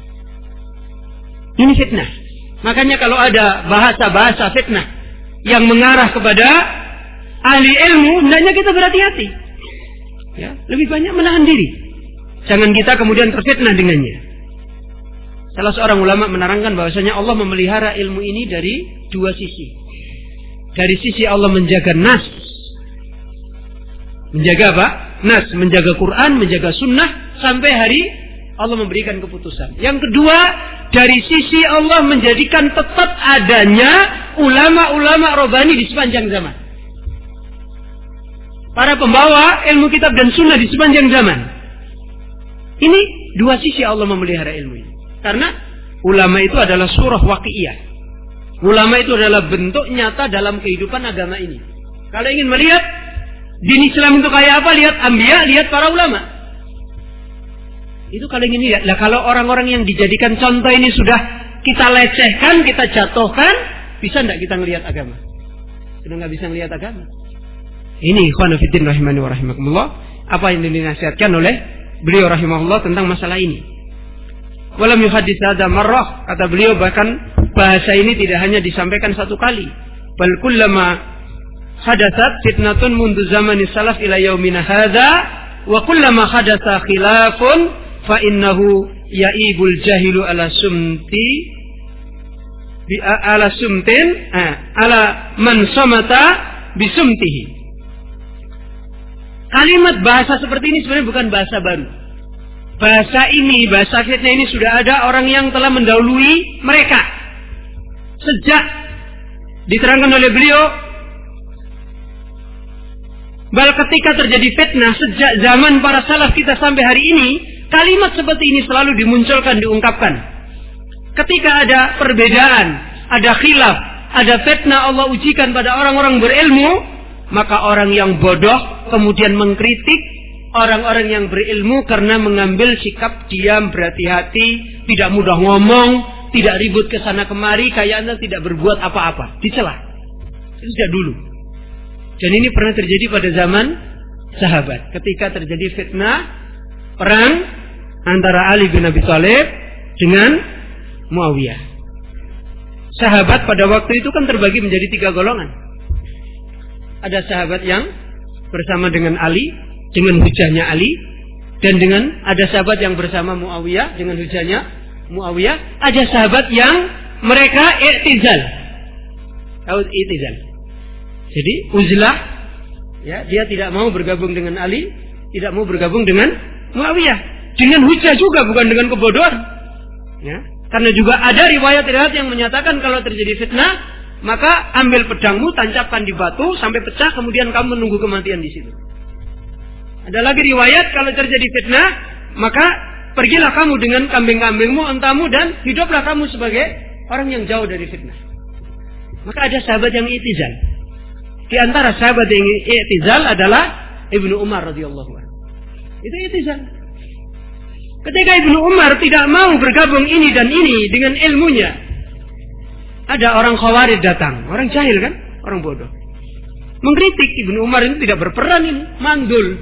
Ini fitnah. Makanya kalau ada bahasa-bahasa fitnah yang mengarah kepada ahli ilmu, hendaknya kita berhati-hati. Ya, lebih banyak menahan diri. Jangan kita kemudian terfitnah dengannya. Salah seorang ulama menerangkan bahwasanya Allah memelihara ilmu ini dari dua sisi. Dari sisi Allah menjaga nas. Menjaga apa? Nas, menjaga Quran, menjaga sunnah sampai hari Allah memberikan keputusan. Yang kedua, dari sisi Allah menjadikan tetap adanya ulama-ulama Rabbani di sepanjang zaman. Para pembawa ilmu kitab dan sunnah di sepanjang zaman. Ini dua sisi Allah memelihara ilmu ini. Karena ulama itu adalah surah waqi'iyah. Ulama itu adalah bentuk nyata dalam kehidupan agama ini. Kalau ingin melihat din Islam itu kayak apa, lihat anbiya, lihat para ulama. Itu kalau ingin lihat. Lah kalau orang-orang yang dijadikan contoh ini sudah kita lecehkan, kita jatuhkan, bisa enggak kita melihat agama? Sudah enggak bisa melihat agama. Ini ikhwan fillah rahimani wa rahimakumullah, apa yang dinasihatkan oleh beliau rahimahullah tentang masalah ini. Walam yuhaddits hadza marrah, kata beliau, bahkan bahasa ini tidak hanya disampaikan satu kali, bal kullama hadatsat fitnatun mundu zamani salaf ila yaumina hadza wa kullama hadatsa khilafun fa innahu yaibul jahilu ala sumti bi ala sumtin ala man samata bisumtihi. Kalimat bahasa seperti ini sebenarnya bukan bahasa baru. Bahasa ini, bahasa fitnah ini sudah ada orang yang telah mendahului mereka. Sejak diterangkan oleh beliau, bahwa ketika terjadi fitnah sejak zaman para salaf kita sampai hari ini, kalimat seperti ini selalu dimunculkan, diungkapkan. Ketika ada perbedaan, ada khilaf, ada fitnah Allah ujikan pada orang-orang berilmu, maka orang yang bodoh kemudian mengkritik, orang-orang yang berilmu karena mengambil sikap diam, berhati-hati, tidak mudah ngomong, tidak ribut ke sana kemari, kayak Anda tidak berbuat apa-apa, dicela. Itu sejak dulu. Dan ini pernah terjadi pada zaman sahabat, ketika terjadi fitnah perang antara Ali bin Abi Thalib dengan Muawiyah. Sahabat pada waktu itu kan terbagi menjadi tiga golongan. Ada sahabat yang bersama dengan Ali, dengan hujahnya Ali, dan dengan ada sahabat yang bersama Muawiyah dengan hujahnya Muawiyah. Ada sahabat yang mereka i'tizal. Tahu i'tizal? Jadi uzlah, ya, dia tidak mau bergabung dengan Ali, tidak mau bergabung dengan Muawiyah. Dengan hujah juga, bukan dengan kebodohan. Ya. Karena juga ada riwayat-riwayat yang menyatakan kalau terjadi fitnah, maka ambil pedangmu, tancapkan di batu sampai pecah, kemudian kamu menunggu kematian di situ. Ada lagi riwayat kalau terjadi fitnah, maka pergilah kamu dengan kambing-kambingmu, ontamu, dan hiduplah kamu sebagai orang yang jauh dari fitnah. Maka ada sahabat yang i'tizal. Di antara sahabat yang i'tizal adalah Ibnu Umar radhiyallahu anhu. Itu i'tizal. Ketika Ibnu Umar tidak mau bergabung ini dan ini dengan ilmunya, ada orang Khawarij datang, orang jahil kan, orang bodoh, mengkritik Ibnu Umar ini tidak berperan, ini mandul.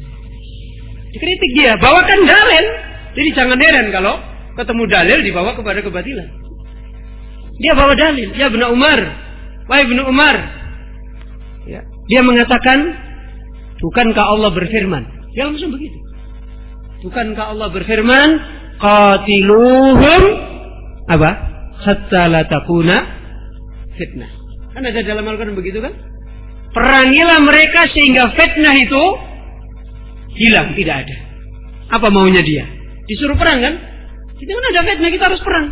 Dikritik dia, bawakan dalil. Jadi jangan heran kalau ketemu dalil dibawa kepada kebatilan. Dia bawa dalil, ya Ibnu Umar, wahai Ibnu Umar, ya, dia mengatakan, bukankah Allah berfirman? Dia langsung begitu. Bukankah Allah berfirman, qatiluhum apa? Hatta la takuna fitnah. Kan ada dalam Al-Quran begitu kan? Perangilah mereka sehingga fitnah itu hilang, tidak ada. Apa maunya dia? Disuruh perang kan? Kita kan ada fitnah, kita harus perang.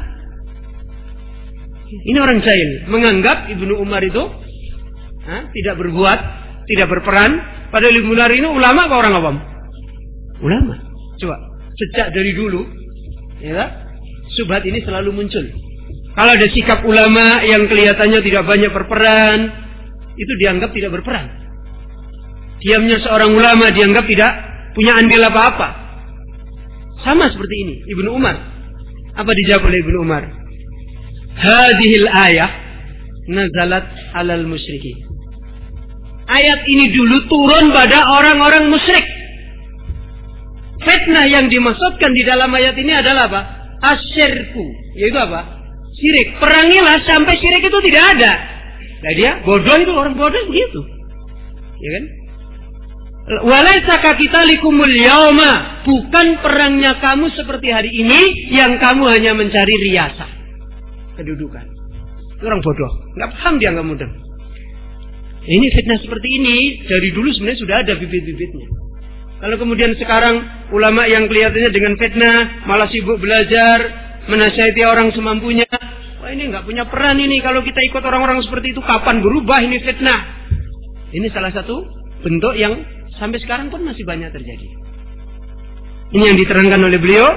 Ini orang jahil menganggap Ibnu Umar itu ha, tidak berbuat, tidak berperan. Padahal Ibnu Umar ini ulama apa orang awam? Ulama. Coba, sejak dari dulu, ya, subhat ini selalu muncul. Kalau ada sikap ulama yang kelihatannya tidak banyak berperan, itu dianggap tidak berperan. Diamnya seorang ulama dianggap tidak punya andil apa-apa. Sama seperti ini, Ibnu Umar. Apa dijawab oleh Ibnu Umar? Hadhil ayah nazalat alal musyrikin. Ayat ini dulu turun pada orang-orang musyrik. Fitnah yang dimaksudkan di dalam ayat ini adalah apa? Asyirku, yaitu apa? Syirik. Perangilah sampai syirik itu tidak ada. Nah dia bodoh, itu orang bodoh begitu, ya kan? Walaisa kakitalikumul yauma, bukan perangnya kamu seperti hari ini yang kamu hanya mencari riasa, kedudukan. Itu orang bodoh, nggak paham dia, nggak mudeng. Ini fitnah seperti ini dari dulu sebenarnya sudah ada bibit-bibitnya. Kalau kemudian sekarang ulama yang kelihatannya dengan fitnah malah sibuk belajar, menasihati orang semampunya, wah ini nggak punya peran ini. Kalau kita ikut orang-orang seperti itu, kapan berubah ini fitnah? Ini salah satu bentuk yang sampai sekarang pun masih banyak terjadi. Ini yang diterangkan oleh beliau.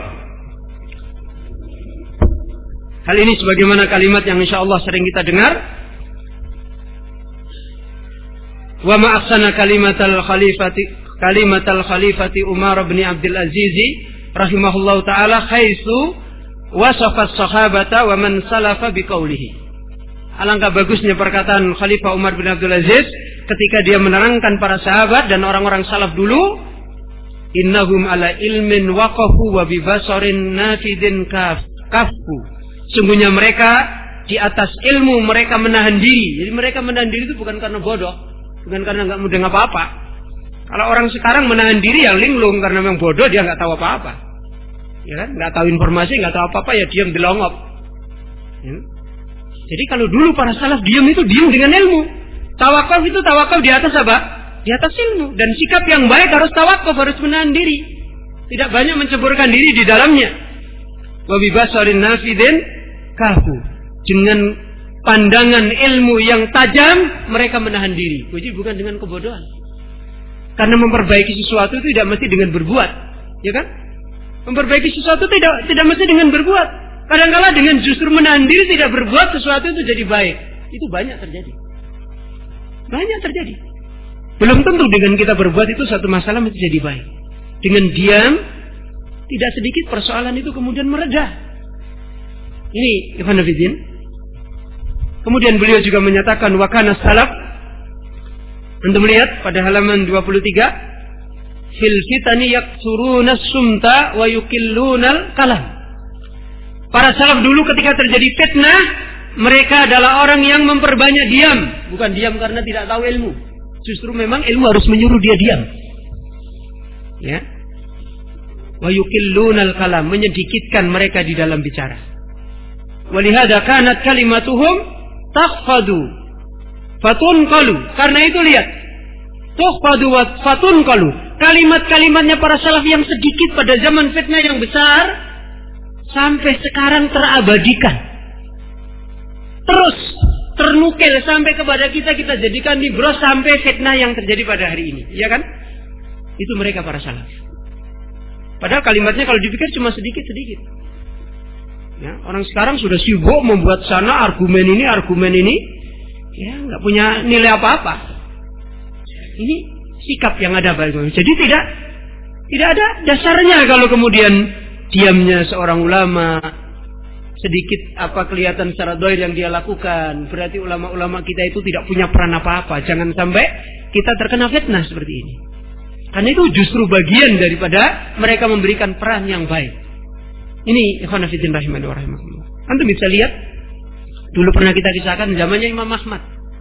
Hal ini sebagaimana kalimat yang insya Allah sering kita dengar. Wa ma ahsana kalimatal khalifati kalimatal khalifati Umar bin Abdul Aziz rahimahullahu taala haitsu wasafa as-sahabata wa man salafa biqaulihi. Alangkah bagusnya perkataan Khalifah Umar bin Abdul Aziz ketika dia menerangkan para sahabat dan orang-orang salaf dulu, innahum ala ilmin waqafu wa bi basarin nafidin kaf kafku. Sungguhnya mereka di atas ilmu, mereka menahan diri. Jadi mereka menahan diri itu bukan karena bodoh, bukan karena nggak mudah apa-apa. Kalau orang sekarang menahan diri yang linglung karena memang bodoh, dia nggak tahu apa-apa, ya kan? Nggak tahu informasi, nggak tahu apa-apa, ya diam delongop. Ya. Jadi kalau dulu para salaf diam itu diam dengan ilmu. Tawakuf itu tawakuf di atas apa? Di atas ilmu. Dan sikap yang baik harus tawakuf, harus menahan diri, tidak banyak menceburkan diri di dalamnya. Wa bi basarin nafidin kafu. Dengan pandangan ilmu yang tajam mereka menahan diri. Jadi bukan dengan kebodohan. Karena memperbaiki sesuatu itu tidak mesti dengan berbuat, ya kan? Memperbaiki sesuatu tidak tidak mesti dengan berbuat. Kadang-kala dengan justru menahan diri tidak berbuat sesuatu itu jadi baik. Itu banyak terjadi. Banyak terjadi. Belum tentu dengan kita berbuat itu satu masalah mesti jadi baik. dengan diam, tidak sedikit persoalan itu kemudian mereda. Ini Ibn Abidin. Kemudian beliau juga menyatakan wa kana salaf. Anda melihat pada halaman dua puluh tiga, fil fitani yaksuruna sumta wa yukillunal kalam. Para salaf dulu ketika terjadi fitnah, mereka adalah orang yang memperbanyak diam, bukan diam karena tidak tahu ilmu. Justru memang ilmu harus menyuruh dia diam. Ya. Wa yukillunal kalam, menyedikitkan mereka di dalam bicara. Walihada kanat kalimatuhum takhfadu fatunqalu. Karena itu lihat, tukhfadu wa fatunqalu. Kalimat-kalimatnya para salaf yang sedikit pada zaman fitnah yang besar sampai sekarang terabadikan. Terus ternukil sampai kepada kita, kita jadikan nibros sampai fitnah yang terjadi pada hari ini, ya kan? Itu mereka para salaf. Padahal kalimatnya kalau dipikir cuma sedikit-sedikit. Ya, orang sekarang sudah sibuk membuat sana argumen ini, argumen ini, ya nggak punya nilai apa-apa. Ini sikap yang ada baik. Jadi tidak tidak ada dasarnya kalau kemudian diamnya seorang ulama sedikit apa kelihatan secara doir yang dia lakukan, berarti ulama-ulama kita itu tidak punya peran apa-apa. Jangan sampai kita terkena fitnah seperti ini. Karena itu justru bagian daripada mereka memberikan peran yang baik. Ini ikhwan fillah rahimani wa rahimakumullah. Antum bisa lihat dulu pernah kita kisahkan zamannya Imam Ahmad.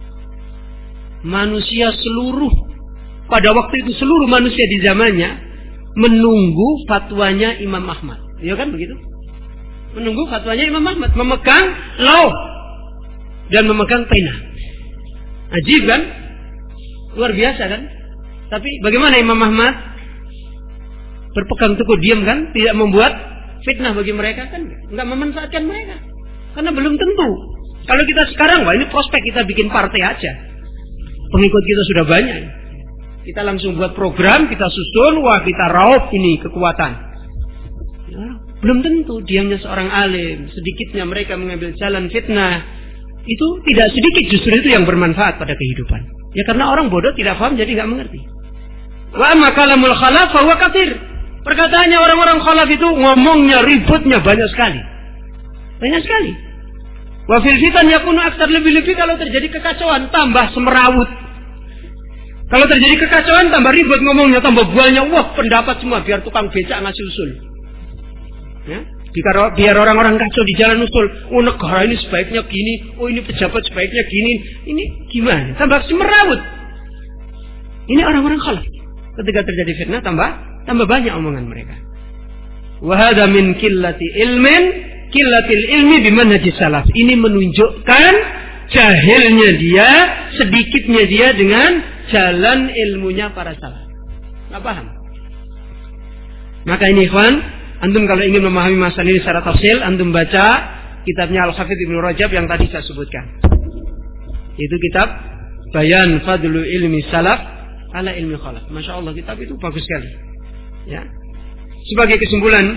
Manusia seluruh pada waktu itu seluruh manusia di zamannya menunggu fatwanya Imam Ahmad. Ya kan begitu? Menunggu fatwanya Imam Ahmad, memegang lauh dan memegang pena. Ajib kan? Luar biasa kan? Tapi bagaimana Imam Ahmad? Berpegang teguh diam kan? Tidak membuat fitnah bagi mereka kan? Enggak memanfaatkan mereka. Karena belum tentu. Kalau kita sekarang, wah ini prospek kita bikin partai aja. Pengikut kita sudah banyak. Kita langsung buat program, kita susun, wah kita raup ini kekuatan. Ya, belum tentu diamnya seorang alim, sedikitnya mereka mengambil jalan fitnah. Itu tidak sedikit, justru itu yang bermanfaat pada kehidupan. Ya karena orang bodoh tidak paham jadi nggak mengerti. Wa amma kalamul khalaf fa huwa katsir. Perkataannya orang-orang khalaf itu ngomongnya ributnya banyak sekali. Banyak sekali. Wa fil fitan yakunu aktsar, lebih-lebih kalau terjadi kekacauan tambah semerawut. Kalau terjadi kekacauan tambah ribut ngomongnya, tambah bualnya, wah pendapat semua biar tukang becak ngasih usul. Ya? Biar orang-orang kacau di jalan usul. Oh negara ini sebaiknya gini, oh ini pejabat sebaiknya gini. Ini gimana? Tambah semerawut. Ini orang-orang khalaf. Ketika terjadi fitnah tambah tambah banyak omongan mereka. Wa hadza min qillati ilmin, qillatil ilmi bimanhajis salaf. Ini menunjukkan jahilnya dia, sedikitnya dia dengan jalan ilmunya para salaf. Enggak paham. Maka ini ikhwan, antum kalau ingin memahami masalah ini secara tafsil, antum baca kitabnya Al-Hafidz Ibnu Rajab yang tadi saya sebutkan. Itu kitab Bayan Fadlu Ilmi Salaf ala Ilmi Khalaf. Masya Allah, kitab itu bagus sekali. Ya. Sebagai kesimpulan,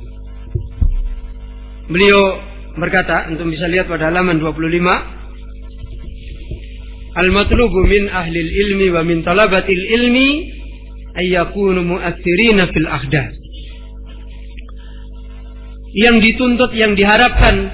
beliau berkata, antum bisa lihat pada halaman dua puluh lima, Al-matlubu min ahli ilmi wa min talabatil ilmi ayyakunu mu'athirina fil ahdath. Yang dituntut, yang diharapkan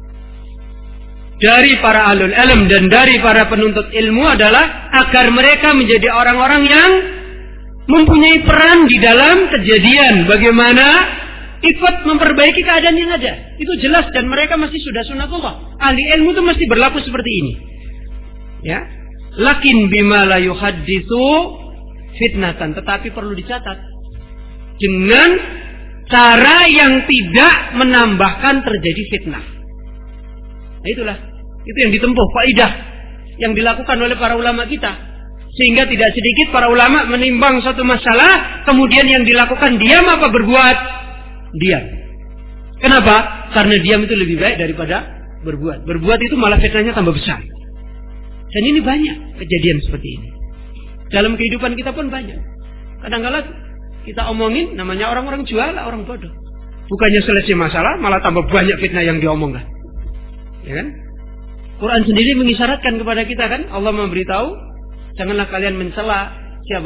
dari para ahlul ilm dan dari para penuntut ilmu adalah agar mereka menjadi orang-orang yang mempunyai peran di dalam kejadian bagaimana ikut memperbaiki keadaan yang ada. Itu jelas dan mereka masih sudah sunatullah. Ahli ilmu itu mesti berlaku seperti ini. Ya. Lakin bima la yuhadditsu fitnatan, tetapi perlu dicatat dengan cara yang tidak menambahkan terjadi fitnah. Nah, itulah, itu yang ditempuh faidah yang dilakukan oleh para ulama kita, sehingga tidak sedikit para ulama menimbang suatu masalah, kemudian yang dilakukan diam apa berbuat? Diam. Kenapa? Karena diam itu lebih baik daripada berbuat. Berbuat itu malah fitnahnya tambah besar. Dan ini banyak kejadian seperti ini. Dalam kehidupan kita pun banyak. Kadang-kadang kita omongin namanya orang-orang jual, orang bodoh. Bukannya selesai masalah, malah tambah banyak fitnah yang diomongkan. Ya kan? Quran sendiri mengisyaratkan kepada kita kan, Allah memberitahu, janganlah kalian mencela siapa?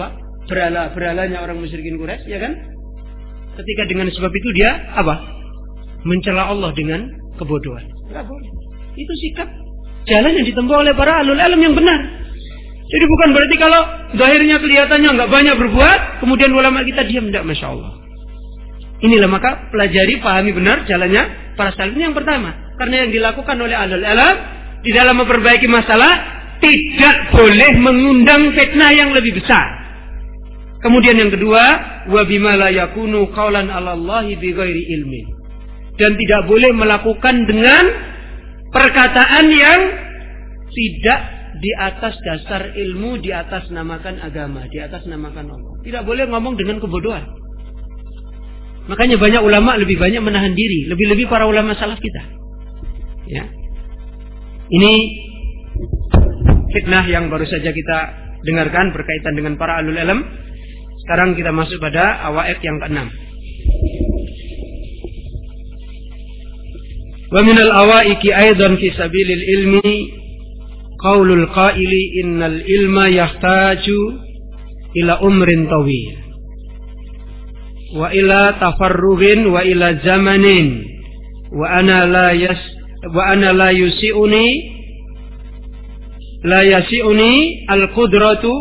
berhala, berhalanya orang musyrikin Quraisy, ya kan? Ketika dengan sebab itu dia apa? Mencela Allah dengan kebodohan. Enggak boleh. Itu sikap jalan yang ditempuh oleh para ahlul ilm yang benar. Jadi bukan berarti kalau zahirnya kelihatannya enggak banyak berbuat, kemudian ulama kita diam, enggak, masya Allah. Inilah maka pelajari, pahami benar jalannya para salaf. Yang pertama, karena yang dilakukan oleh ahlul ilm di dalam memperbaiki masalah tidak boleh mengundang fitnah yang lebih besar. Kemudian yang kedua, wa bima la yakunu qaulan 'ala Allahi bighairi ilmi. Dan tidak boleh melakukan dengan perkataan yang tidak di atas dasar ilmu, di atas namakan agama, di atas namakan Allah. Tidak boleh ngomong dengan kebodohan. Makanya banyak ulama lebih banyak menahan diri, lebih-lebih para ulama salaf kita. Ya. Ini fitnah yang baru saja kita dengarkan berkaitan dengan para ahlul ilm. Sekarang kita masuk pada awaid yang keenam. Wa minal awaiki aidan fi sabilil ilmi qaulul qaili innal ilma yahtaju ila umrin tawil wa ila tafarrugin wa ila zamanin wa ana la yas wa ana la yusiuni la yasiuni al qudratu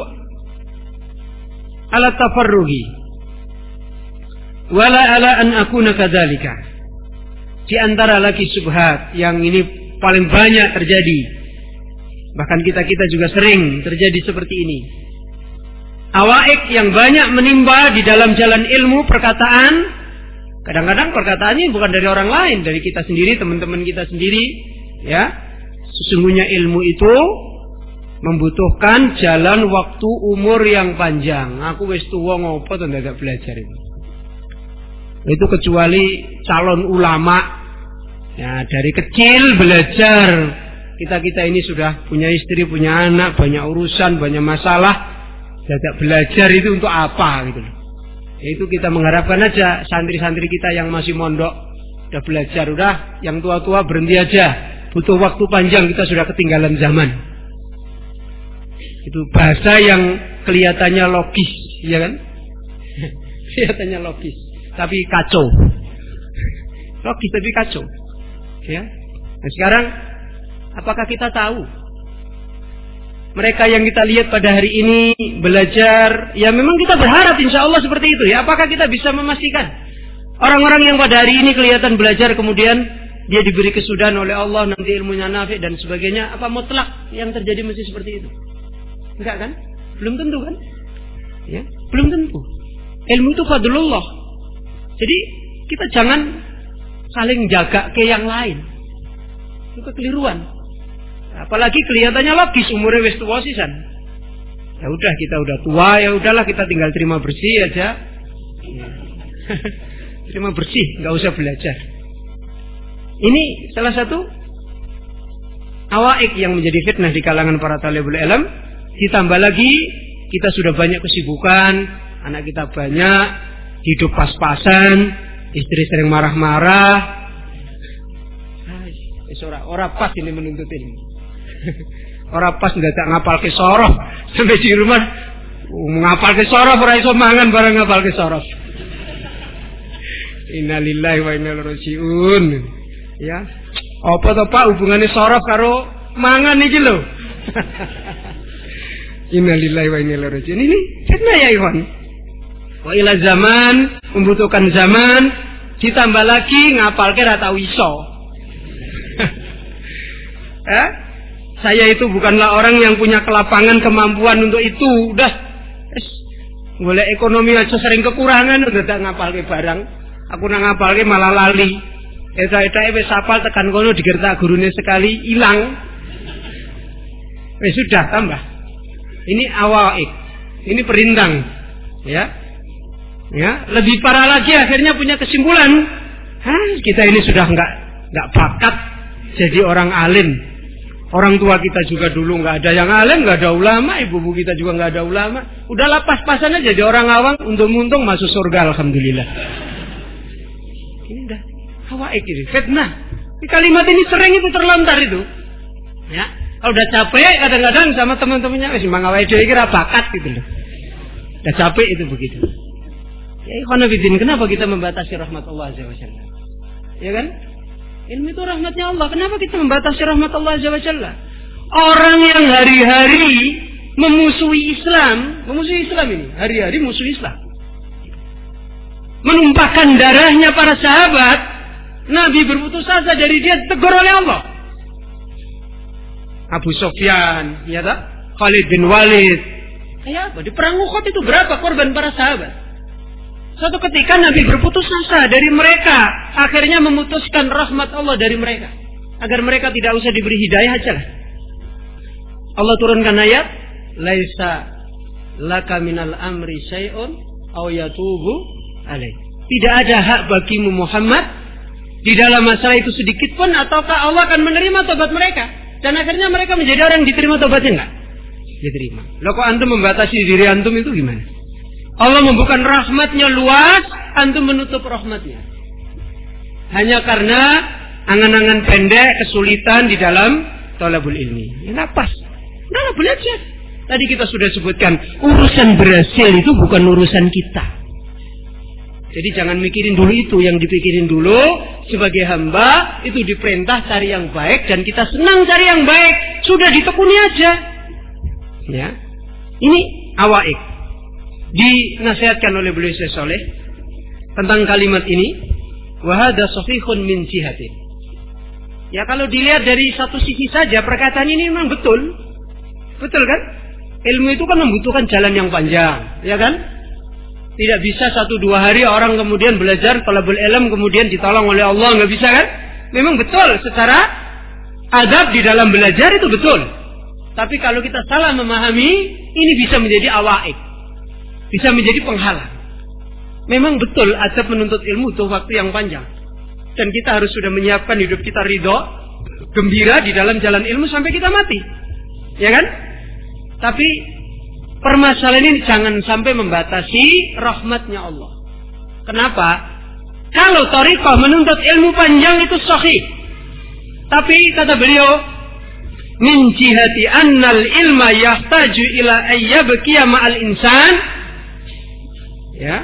ala tafarrugi wala ala an akuna kadzalika. Di antara lagi subhat yang ini paling banyak terjadi, bahkan kita-kita juga sering terjadi seperti ini. Awaik yang banyak menimba di dalam jalan ilmu, perkataan. Kadang-kadang perkataannya bukan dari orang lain, dari kita sendiri, teman-teman kita sendiri. Ya, sesungguhnya ilmu itu membutuhkan jalan waktu umur yang panjang. Aku wis tuwa ngopo to ndak belajar itu. Itu kecuali calon ulama. Ya, dari kecil belajar. Kita-kita ini sudah punya istri, punya anak, banyak urusan, banyak masalah. Tidak belajar itu untuk apa gitu. Itu kita mengharapkan aja santri-santri kita yang masih mondok udah belajar, udah yang tua-tua berhenti aja. Butuh waktu panjang, kita sudah ketinggalan zaman. Itu bahasa yang kelihatannya logis, ya kan? Kelihatannya logis, tapi kacau. Logis tapi kacau. Ya. Nah, sekarang apakah kita tahu mereka yang kita lihat pada hari ini belajar, ya memang kita berharap insya Allah seperti itu ya. Apakah kita bisa memastikan orang-orang yang pada hari ini kelihatan belajar kemudian dia diberi kesudahan oleh Allah, nanti ilmunya nafi dan sebagainya, apa mutlak yang terjadi mesti seperti itu? Enggak kan? Belum tentu kan? Ya, belum tentu. Ilmu itu fadlullah. Jadi kita jangan saling jaga ke yang lain. Itu kekeliruan. Apalagi kelihatannya logis, umurnya wis tua sisan. Ya udah, kita udah tua, ya udahlah kita tinggal terima bersih aja. Terima bersih, nggak usah belajar. Ini salah satu awaik yang menjadi fitnah di kalangan para talibul ilm. Ditambah lagi kita sudah banyak kesibukan, anak kita banyak, hidup pas-pasan, istri sering marah-marah. Ora ora pas ini menuntut ilmu. Ora pas ndak tak ngapal ke sorof sampai di rumah ngapal ke sorof ora iso mangan bareng ngapal ke sorof. Innalillahi wa inna ilaihi rajiun. Ya. Apa to Pak hubungane sorof karo mangan iki lho? Innalillahi wa inna ilaihi rajiun. Ini fitnah ya ikhwan. Wa ila zaman, membutuhkan zaman, ditambah lagi ngapalke ra tau iso. Eh? Saya itu bukanlah orang yang punya kelapangan kemampuan untuk itu. Udah, es, golek ekonomi aja sering kekurangan, udah tak ngapalke barang. Aku nang ngapalke malah lali. Eta-eta wis hafal tekan kono digertak gurune sekali hilang. Wis sudah tambah. Ini awaik. Ini perintang. Ya. Ya, lebih parah lagi akhirnya punya kesimpulan. Hah, kita ini sudah enggak enggak bakat jadi orang alim. Orang tua kita juga dulu nggak ada yang alim, nggak ada ulama, ibu-ibu kita juga nggak ada ulama. Udahlah pas-pasan aja jadi orang awam, untung-untung masuk surga, alhamdulillah. Ini dah hawaik ini, fitnah. Di kalimat ini sering itu terlontar itu. Ya, kalau udah capek kadang-kadang sama teman-temannya, wis mang awake dhewe iki ra bakat gitu loh. Sudah capek itu begitu. Ya ikhwan fillah, kenapa kita membatasi rahmat Allah Azza wa Jalla? Ya kan? Ilmu itu rahmatnya Allah. Kenapa kita membatasi rahmat Allah Azza wa Jalla? Orang yang hari-hari memusuhi Islam, memusuhi Islam ini, hari-hari musuh Islam, menumpahkan darahnya para sahabat, Nabi berputus asa dari dia, ditegur oleh Allah. Abu Sufyan, ya tak? Khalid bin Walid. Kayak apa? Di perang Uhud itu berapa korban para sahabat? Suatu ketika Nabi berputus asa dari mereka, akhirnya memutuskan rahmat Allah dari mereka, agar mereka tidak usah diberi hidayah aja lah. Allah turunkan ayat, laisa laka minal amri syai'un aw yatubu alaih. Tidak ada hak bagimu Muhammad di dalam masalah itu sedikit pun, ataukah Allah akan menerima tobat mereka, dan akhirnya mereka menjadi orang yang diterima tobatnya enggak? Diterima. Loh kok antum membatasi diri antum itu gimana? Allah membuka rahmatnya luas, antum menutup rahmatnya. Hanya karena angan-angan pendek, kesulitan di dalam thalabul ilmi. Ini pas. Nah, belajar. Tadi kita sudah sebutkan, urusan berhasil itu bukan urusan kita. Jadi jangan mikirin dulu itu, yang dipikirin dulu sebagai hamba itu diperintah cari yang baik, dan kita senang cari yang baik, sudah ditekuni aja. Ya. Ini awaik. Dinasihatkan oleh beliau Syekh Saleh tentang kalimat ini, wa hadza sahihun min jihatin. Ya, kalau dilihat dari satu sisi saja perkataan ini memang betul. Betul kan? Ilmu itu kan membutuhkan jalan yang panjang, ya kan? Tidak bisa satu dua hari orang kemudian belajar talabul ilm kemudian ditolong oleh Allah, nggak bisa kan? Memang betul secara adab di dalam belajar itu betul. Tapi kalau kita salah memahami, ini bisa menjadi awaik, bisa menjadi penghalang. Memang betul adab menuntut ilmu itu waktu yang panjang, dan kita harus sudah menyiapkan hidup kita ridho, gembira di dalam jalan ilmu sampai kita mati, ya kan? Tapi permasalahan ini jangan sampai membatasi rahmatnya Allah. Kenapa? Kalau thariqah menuntut ilmu panjang itu sahih, tapi kata beliau, min jihati annal ilma yahtaju ila ayyabkiya ma'al insan, ya,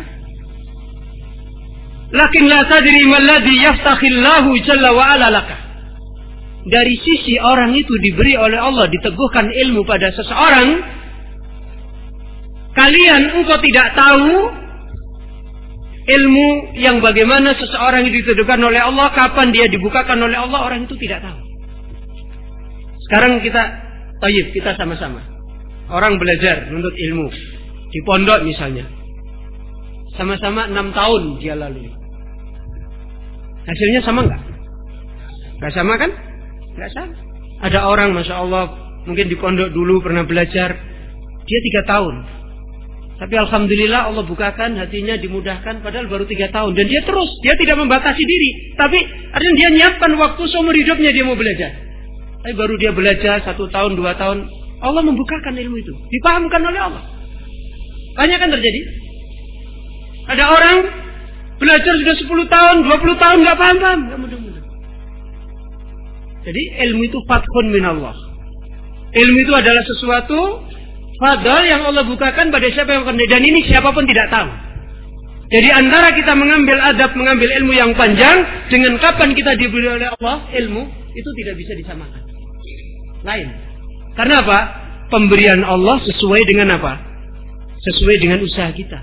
lakin la tadri malladhi yaftakhillahu jalla wa ala laka. Dari sisi orang itu diberi oleh Allah, diteguhkan ilmu pada seseorang, kalian engkau tidak tahu ilmu yang bagaimana seseorang itu diteguhkan oleh Allah, kapan dia dibukakan oleh Allah, orang itu tidak tahu. Sekarang kita tayyib, kita sama-sama. Orang belajar menuntut ilmu di pondok misalnya, sama-sama enam tahun dia lalui. Hasilnya sama enggak? Enggak sama kan? Enggak sama. Ada orang Masya Allah mungkin di pondok dulu pernah belajar, dia tiga tahun, tapi Alhamdulillah Allah bukakan hatinya, dimudahkan, padahal baru tiga tahun, dan dia terus, dia tidak membatasi diri, tapi artinya dia nyiapkan waktu seumur hidupnya dia mau belajar. Tapi baru dia belajar satu tahun, dua tahun, Allah membukakan ilmu itu, dipahamkan oleh Allah. Banyak kan terjadi. Ada orang belajar sudah sepuluh tahun, dua puluh tahun nggak paham-paham, nggak mudah-mudah. Jadi ilmu itu fathun min Allah. Ilmu itu adalah sesuatu fadl yang Allah bukakan pada siapa yang akan, dan ini siapapun tidak tahu. Jadi antara kita mengambil adab, mengambil ilmu yang panjang, dengan kapan kita diberi oleh Allah ilmu, itu tidak bisa disamakan. Lain. Karena apa? Pemberian Allah sesuai dengan apa? Sesuai dengan usaha kita.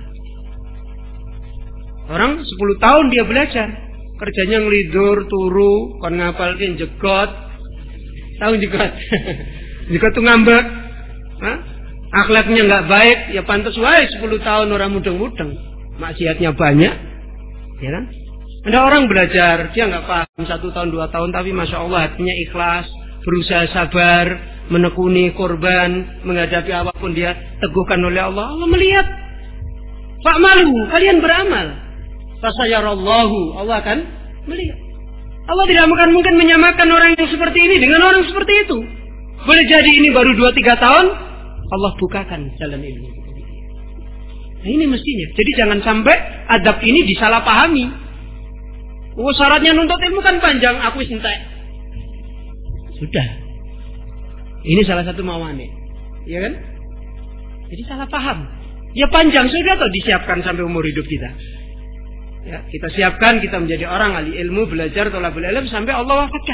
Orang sepuluh tahun dia belajar, kerjanya ngelidur, turu, kon ngapalkin, jegot, tahu jegot, jegot tuh ngambek, Hah? Akhlaknya nggak baik, ya pantas wae sepuluh tahun orang mudeng-mudeng, maksiatnya banyak, ya kan? Ada orang belajar, dia nggak paham satu tahun dua tahun, tapi masya Allah hatinya ikhlas, berusaha sabar, menekuni korban, menghadapi apapun dia teguhkan oleh Allah. Allah melihat, fa'malu, kalian beramal. Fasayarallahu, Allah akan melihat. Allah tidak akan mungkin menyamakan orang yang seperti ini dengan orang seperti itu. Boleh jadi ini baru dua tiga tahun, Allah bukakan jalan ilmu. Nah ini mestinya. Jadi jangan sampai adab ini disalahpahami. Oh syaratnya nuntut ilmu kan panjang, aku entek. Sudah. Ini salah satu mawani, ya kan? Jadi salah paham. Ya panjang sudah atau disiapkan sampai umur hidup kita. Ya, kita siapkan kita menjadi orang ahli ilmu, belajar thalabul ilm sampai Allah wafatkan.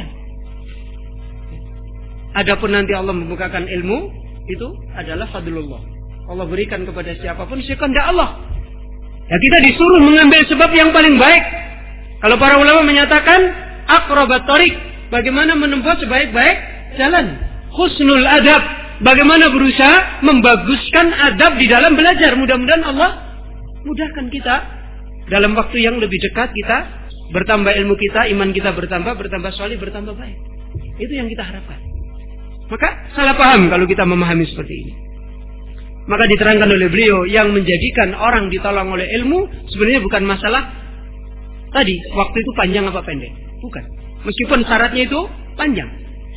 Adapun nanti Allah membukakan ilmu, itu adalah fadlullah. Allah berikan kepada siapapun sekehendak Allah. Ya, kita disuruh mengambil sebab yang paling baik. Kalau para ulama menyatakan aqrabat thariq, bagaimana menempuh sebaik-baik jalan. Husnul adab, bagaimana berusaha membaguskan adab di dalam belajar. Mudah-mudahan Allah mudahkan kita dalam waktu yang lebih dekat, kita bertambah ilmu kita, iman kita bertambah, bertambah soleh, bertambah baik. Itu yang kita harapkan. Maka salah paham kalau kita memahami seperti ini. Maka diterangkan oleh beliau, yang menjadikan orang ditolong oleh ilmu sebenarnya bukan masalah tadi waktu itu panjang apa pendek, bukan. Meskipun syaratnya itu panjang.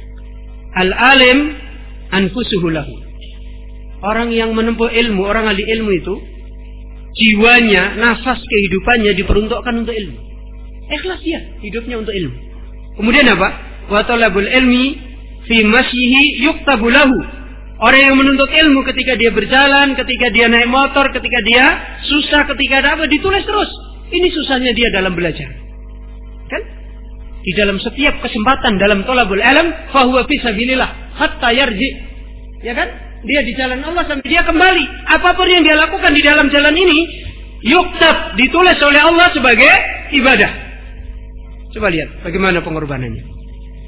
Al-alim anfusuhu lahu. Orang yang menempuh ilmu, orang ahli ilmu itu jiwanya, nafas kehidupannya diperuntukkan untuk ilmu. Ikhlas dia hidupnya untuk ilmu. Kemudian apa? Wa talabul ilmi fi masyihi yuktabu lahu. Orang yang menuntut ilmu ketika dia berjalan, ketika dia naik motor, ketika dia susah, ketika ada apa, ditulis terus. Ini susahnya dia dalam belajar. Kan? Di dalam setiap kesempatan dalam thalabul ilm, fahuwa fi sabilillah hatta yarji. Ya kan? Dia di jalan Allah sampai dia kembali. Apapun yang dia lakukan di dalam jalan ini, yuktab, ditulis oleh Allah sebagai ibadah. Coba lihat bagaimana pengorbanannya.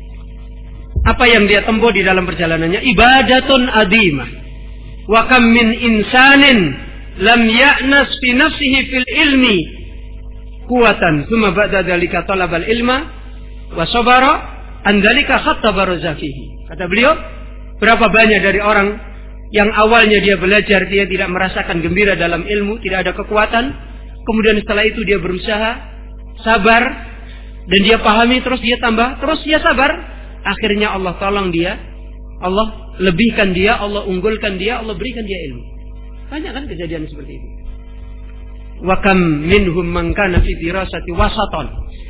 Apa yang dia tempuh di dalam perjalanannya, ibadatun adimah. Wa kam min insanin lam ya'nas fi nafsihi fil ilmi kuwatan, thumma ba'da dzalika talabal ilma wa sabara an dzalika hatta baraza fihi. Kata beliau, berapa banyak dari orang yang awalnya dia belajar, dia tidak merasakan gembira dalam ilmu, tidak ada kekuatan, kemudian setelah itu dia berusaha, sabar, dan dia pahami, terus dia tambah, terus dia sabar. Akhirnya Allah tolong dia, Allah lebihkan dia, Allah unggulkan dia, Allah berikan dia ilmu. Banyak kan kejadian seperti itu. Wa kam minhum man kana fi dirasati wasatan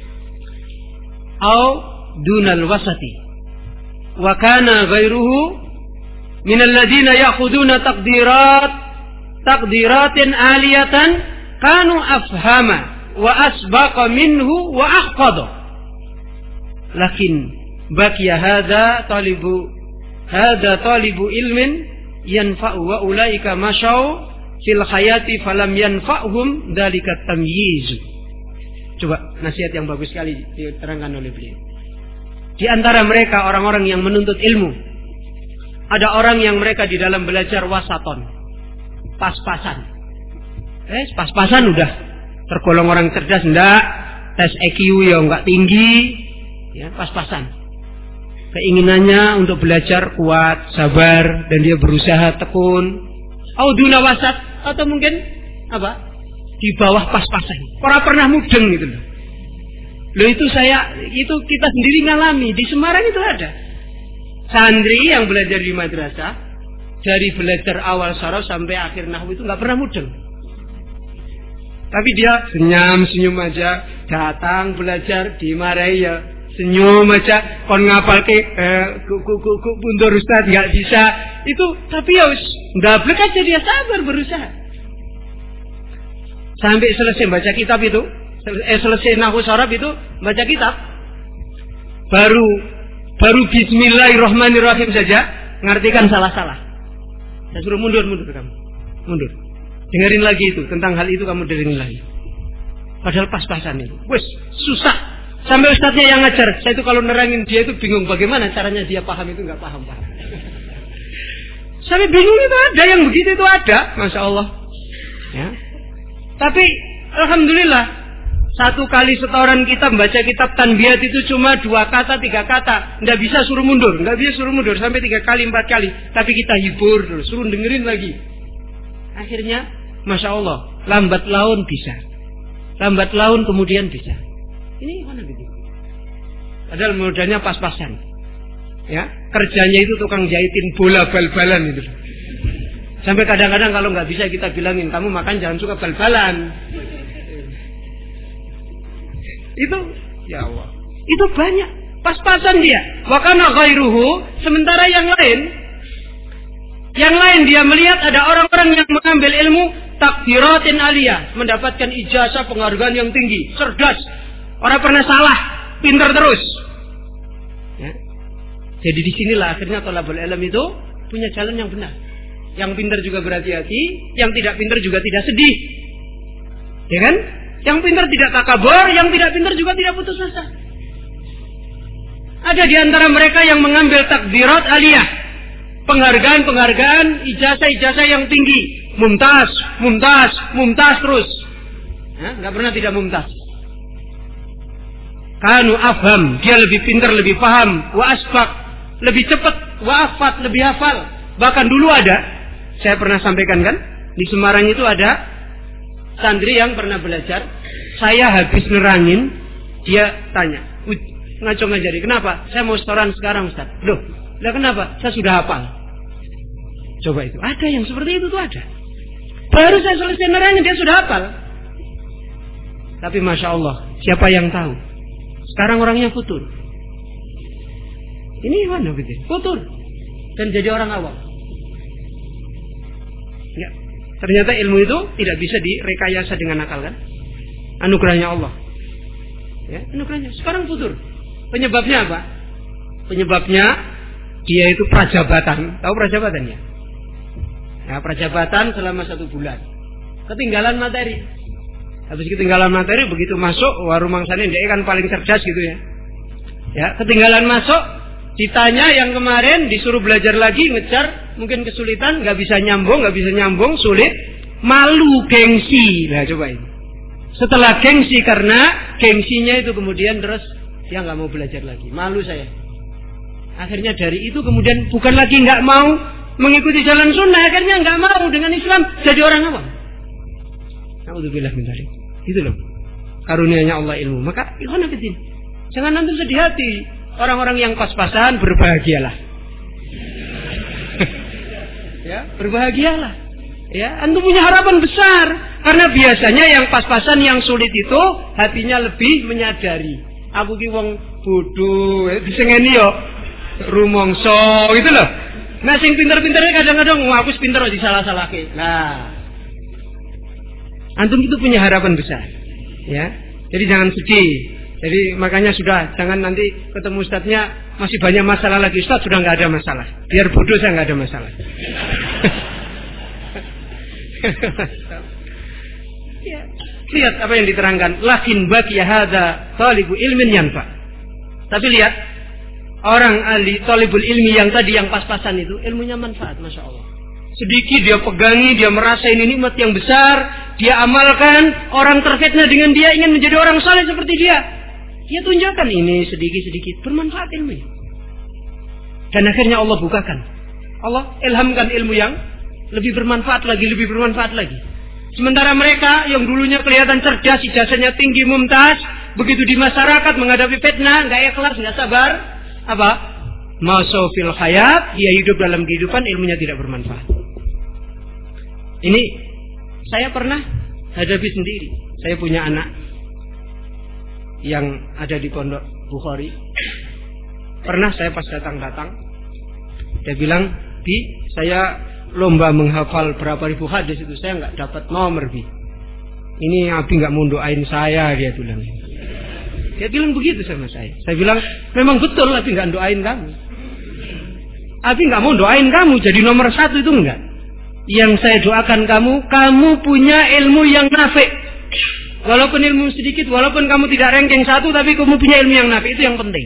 au dunal wasati wa kana ghairuhu min alladziina ya'khuduna taqdirat taqdiratin aliyatan kanu afhama wa asbaqa minhu wa ahfadha. Lakin baqiya hadza talibu hadza talibu ilmin yanfa'u wa ulaika masyau fil hayati falam yanfa'hum dzalika tamyiz. Coba nasihat yang bagus sekali diterangkan oleh beliau. Di antara mereka orang-orang yang menuntut ilmu, ada orang yang mereka di dalam belajar wasaton, pas-pasan. Eh, pas-pasan udah tergolong orang cerdas, enggak, tes E Q ya enggak tinggi, ya pas-pasan. Keinginannya untuk belajar kuat, sabar, dan dia berusaha tekun. Auduna wasat, atau mungkin apa? Di bawah pas-pasan. Orang pernah mudeng gitu loh. Loh itu saya, itu kita sendiri ngalami. Di Semarang itu ada santri yang belajar di madrasah, dari belajar awal syarah sampai akhir nahwu itu nggak pernah mudeng. Tapi dia senyum-senyum aja, datang belajar, dimarahi ya senyum aja, kon ngapal ke eh, kuku kuku bundur ustaz nggak bisa itu, tapi ya ndablek aja dia sabar berusaha sampai selesai baca kitab itu, eh selesai nahwu syarab itu baca kitab, baru baru Bismillahirrahmanirrahim saja ngartikan salah-salah. Saya suruh mundur mundur kamu, mundur, dengerin lagi itu tentang hal itu, kamu dengerin lagi. Padahal pas-pasan itu, wes susah. Sampai ustadznya yang ngajar, saya itu kalau nerangin dia itu bingung bagaimana caranya dia paham, itu nggak paham paham. Sampai bingung itu ada, yang begitu itu ada, masya Allah. Ya. Tapi alhamdulillah satu kali setoran kita membaca kitab tanbiat itu cuma dua kata, tiga kata, nggak bisa suruh mundur, nggak bisa suruh mundur sampai tiga kali, empat kali. Tapi kita hibur dulu, suruh dengerin lagi. Akhirnya, masya Allah, lambat laun bisa, lambat laun kemudian bisa. Ini mana gitu? Padahal modalnya pas-pasan. Ya, kerjanya itu tukang jahitin bola bal-balan itu. Sampai kadang-kadang kalau nggak bisa kita bilangin, kamu makan jangan suka bal-balan. Itu, ya Allah. Itu banyak pas-pasan dia. Wa kana ghairuhu, sementara yang lain, yang lain dia melihat ada orang-orang yang mengambil ilmu takdiratin aliyah, mendapatkan ijazah penghargaan yang tinggi, cerdas, orang pernah salah, pintar terus. Ya. Jadi disinilah akhirnya thalabul ilm itu punya jalan yang benar. Yang pintar juga berhati-hati, yang tidak pintar juga tidak sedih. Ya kan? Yang pintar tidak takabur, yang tidak pintar juga tidak putus asa. Ada di antara mereka yang mengambil takdirat aliyah, penghargaan-penghargaan, ijazah-ijazah yang tinggi, mumtaz, mumtaz, mumtaz terus. Ya, nggak pernah tidak mumtaz. Kanu afham, dia lebih pintar, lebih paham, wa asbaq, lebih cepat, wa afat, lebih hafal. Bahkan dulu ada, saya pernah sampaikan kan, di Semarang itu ada santri yang pernah belajar, saya habis nerangin, dia tanya, ngaco ngajari, kenapa? Saya mau setoran sekarang Ustaz. Loh, lah kenapa? Saya sudah hafal. Coba itu, ada yang seperti itu tuh ada. Baru saya selesai nerangin dia sudah hafal. Tapi masya Allah, siapa yang tahu? Sekarang orangnya futur. Ini mana begitu? Futur dan jadi orang awam. Ya, ternyata ilmu itu tidak bisa direkayasa dengan akal kan? Anugerahnya Allah. Ya, anugerahnya. Sekarang futur. Penyebabnya apa? Penyebabnya dia itu prajabatan. Tahu prajabatannya? Ya, prajabatan selama satu bulan. Ketinggalan materi. Habis ketinggalan materi, begitu masuk, warung mangsane dia kan paling cerdas gitu ya. Ya, ketinggalan masuk, ditanya yang kemarin disuruh belajar lagi, ngejar, mungkin kesulitan, nggak bisa nyambung, nggak bisa nyambung, sulit, malu, gengsi. Nah, coba ini. Setelah gengsi, karena gengsinya itu kemudian terus dia nggak mau belajar lagi, malu saya. Akhirnya dari itu kemudian bukan lagi nggak mau mengikuti jalan sunnah, akhirnya nggak mau dengan Islam, jadi orang awam. Alhamdulillah min dzalik. Itu loh karunia-Nya Allah ilmu. Maka ikhwan fillah, jangan antum sedih hati. Orang-orang yang pas-pasan berbahagialah. Ya, berbahagialah. Ya, antum punya harapan besar karena biasanya yang pas-pasan yang sulit itu hatinya lebih menyadari. Aku ki wong bodoh, disengeni yo rumongso gitu loh. Nah, sing pinter-pinternya kadang-kadang aku pinter kok disalah-salahke. Nah, antum itu punya harapan besar, ya. Jadi jangan sedih. Jadi makanya sudah, jangan nanti ketemu ustadznya masih banyak masalah lagi. Ustadz sudah nggak ada masalah. Biar bodoh saya nggak ada masalah. Ya, lihat apa yang diterangkan. Lakin bagi hadza talibu ilmin yanfa. Tapi lihat orang ahli talibul ilmi yang tadi yang pas-pasan itu ilmunya manfaat, masya Allah. Sedikit dia pegangi, dia merasa ini nikmat yang besar, dia amalkan, orang terfitnah dengan dia ingin menjadi orang saleh seperti dia. Dia tunjukkan ini sedikit-sedikit bermanfaat ilmunya. Dan akhirnya Allah bukakan. Allah ilhamkan ilmu yang lebih bermanfaat lagi, lebih bermanfaat lagi. Sementara mereka yang dulunya kelihatan cerdas, ijazahnya tinggi, mumtaz, begitu di masyarakat menghadapi fitnah, nggak ikhlas, nggak sabar, apa? Masofil hayat, dia hidup dalam kehidupan, ilmunya tidak bermanfaat. Ini saya pernah hadapi sendiri. Saya punya anak yang ada di pondok Bukhari. Pernah saya pas datang-datang, dia bilang, Bi, saya lomba menghafal berapa ribu hadis itu, saya nggak dapat nomor, Bi. Ini Abi nggak mau doain saya, dia bilang. Dia bilang begitu sama saya. Saya bilang, memang betul Abi nggak doain kamu. Abi nggak mau doain kamu jadi nomor satu itu enggak. Yang saya doakan kamu, kamu punya ilmu yang nafi. Walaupun ilmu sedikit, walaupun kamu tidak ranking satu, tapi kamu punya ilmu yang nafi, itu yang penting.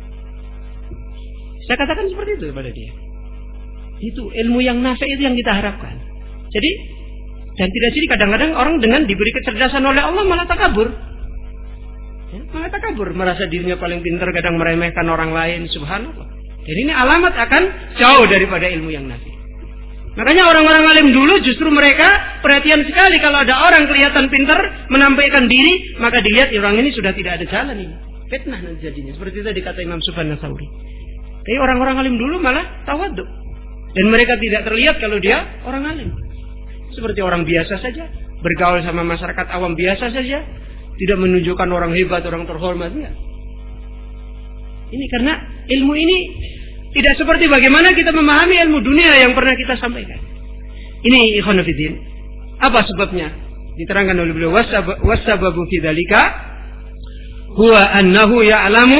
Saya katakan seperti itu kepada dia. Itu ilmu yang nafi itu yang kita harapkan. Jadi, dan tidak jadi kadang-kadang orang dengan diberi kecerdasan oleh Allah malah takabur. Ya, malah takabur, merasa dirinya paling pintar, kadang meremehkan orang lain, subhanallah. Jadi ini alamat akan jauh daripada ilmu yang nafi. Makanya orang-orang alim dulu justru mereka perhatian sekali kalau ada orang kelihatan pintar menampilkan diri, maka dilihat orang ini sudah tidak ada jalan ini. Fitnah nanti jadinya. Seperti tadi kata Imam Sufyan Ats-Tsauri. Tapi orang-orang alim dulu malah tawadhu. Dan mereka tidak terlihat kalau dia orang alim. Seperti orang biasa saja, bergaul sama masyarakat awam biasa saja, tidak menunjukkan orang hebat, orang terhormat, enggak. Ini karena ilmu ini tidak seperti bagaimana kita memahami ilmu dunia yang pernah kita sampaikan. Ini ikhwan fillah. Apa sebabnya? Diterangkan oleh beliau, wasababu fi dzalika huwa annahu ya'lamu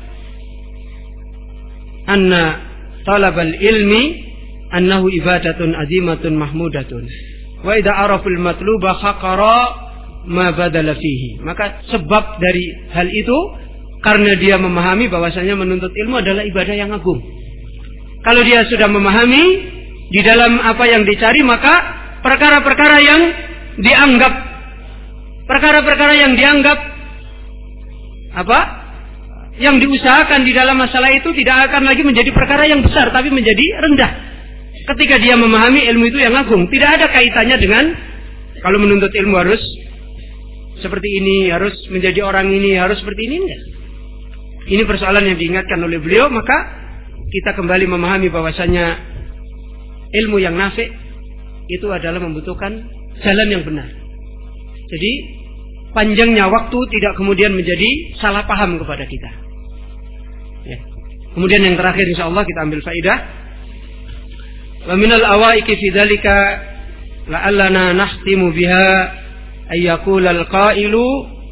anna talabal ilmi annahu ibadatun azimatun mahmudatun wa idza araful matluba khaqara ma badala fihi. Maka sebab dari hal itu karena dia memahami bahwasanya menuntut ilmu adalah ibadah yang agung. Kalau dia sudah memahami di dalam apa yang dicari, maka perkara-perkara yang dianggap perkara-perkara yang dianggap apa? Yang diusahakan di dalam masalah itu tidak akan lagi menjadi perkara yang besar, tapi menjadi rendah. Ketika dia memahami ilmu itu yang agung, tidak ada kaitannya dengan kalau menuntut ilmu harus seperti ini, harus menjadi orang ini, harus seperti ini, enggak. Ini persoalan yang diingatkan oleh beliau, maka kita kembali memahami bahwasanya ilmu yang nafi' itu adalah membutuhkan jalan yang benar. Jadi panjangnya waktu tidak kemudian menjadi salah paham kepada kita. Ya. Kemudian yang terakhir insyaallah kita ambil faidah. Wa minal awaiqi fi dzalika la'allana nahtimu biha ay yaqula al-qailu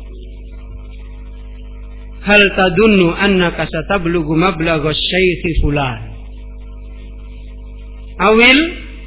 hal tadunnu annaka satablughu mablagha syaikh fulan awil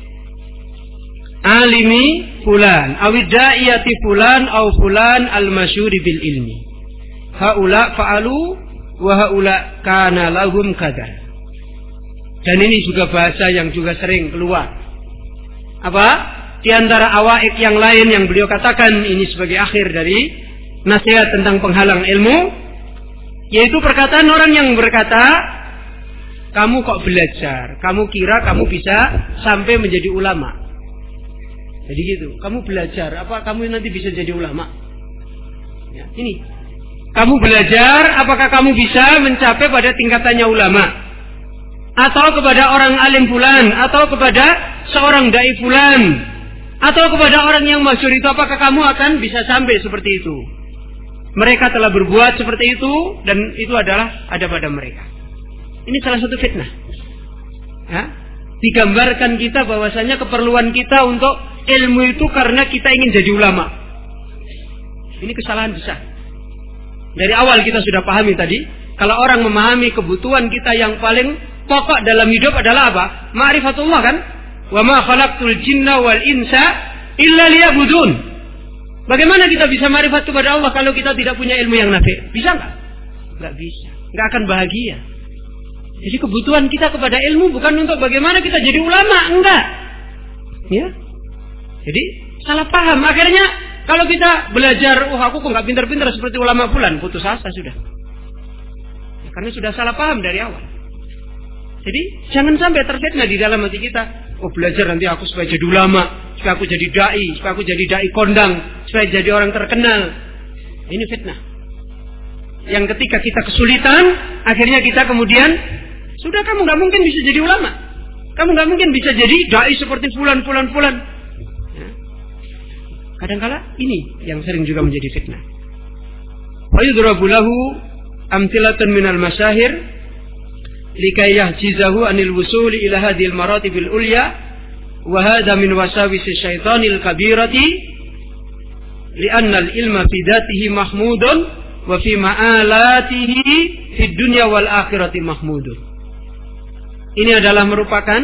alimi fulan awid da'iyati fulan aw fulan al-masyhuri bil ilmi haula fa'alu wa haula kana lahum kadar. Dan ini juga bahasa yang juga sering keluar. Apa? Di antara awaik yang lain yang beliau katakan ini sebagai akhir dari nasihat tentang penghalang ilmu, yaitu perkataan orang yang berkata, kamu kok belajar, kamu kira kamu bisa sampai menjadi ulama. Jadi gitu, kamu belajar, apa kamu nanti bisa jadi ulama? Ya, ini, kamu belajar, apakah kamu bisa mencapai pada tingkatannya ulama? Atau kepada orang alim fulan, atau kepada seorang dai fulan, atau kepada orang yang masyhur itu, apakah kamu akan bisa sampai seperti itu? Mereka telah berbuat seperti itu, dan itu adalah ada pada mereka. Ini salah satu fitnah. Ya? Digambarkan kita bahwasanya keperluan kita untuk ilmu itu karena kita ingin jadi ulama. Ini kesalahan besar. Dari awal kita sudah pahami tadi, kalau orang memahami kebutuhan kita yang paling pokok dalam hidup adalah apa? Ma'rifatullah kan? Wa ma khalaqtul jinna wal insa illa liya'budun. Bagaimana kita bisa ma'rifat kepada Allah kalau kita tidak punya ilmu yang nafi'? Bisa enggak? Enggak bisa. Enggak akan bahagia. Jadi kebutuhan kita kepada ilmu bukan untuk bagaimana kita jadi ulama, enggak. Ya. Jadi salah paham. Akhirnya kalau kita belajar, oh aku kok enggak pintar-pintar seperti ulama fulan, putus asa sudah. Ya, karena sudah salah paham dari awal. Jadi jangan sampai terfitnah di dalam hati kita. Oh belajar nanti aku supaya jadi ulama, supaya aku jadi dai, supaya aku jadi dai kondang, supaya jadi orang terkenal. Ini fitnah. Yang ketika kita kesulitan, akhirnya kita kemudian sudah kamu nggak mungkin bisa jadi ulama, kamu nggak mungkin bisa jadi dai seperti fulan fulan fulan. Ya. Kadangkala ini yang sering juga menjadi fitnah. Wa yudrabu lahu amthilatun minal masyahir likai yahjizahu anil wusuli ila hadhil maratibil ulya wa hadha min wasawisi syaitanil kabirati li'anna al-ilma fi dhatihi mahmudun wa fi ma'alatihi fi dunya wal akhirati mahmudun. Ini adalah merupakan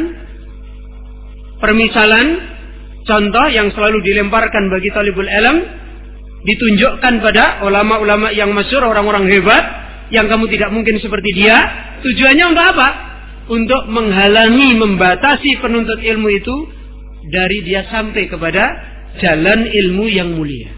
permisalan contoh yang selalu dilemparkan bagi talibul ilm, ditunjukkan pada ulama-ulama yang masyhur, orang-orang hebat yang kamu tidak mungkin seperti dia. Tujuannya untuk apa? Untuk menghalangi, membatasi penuntut ilmu itu dari dia sampai kepada jalan ilmu yang mulia.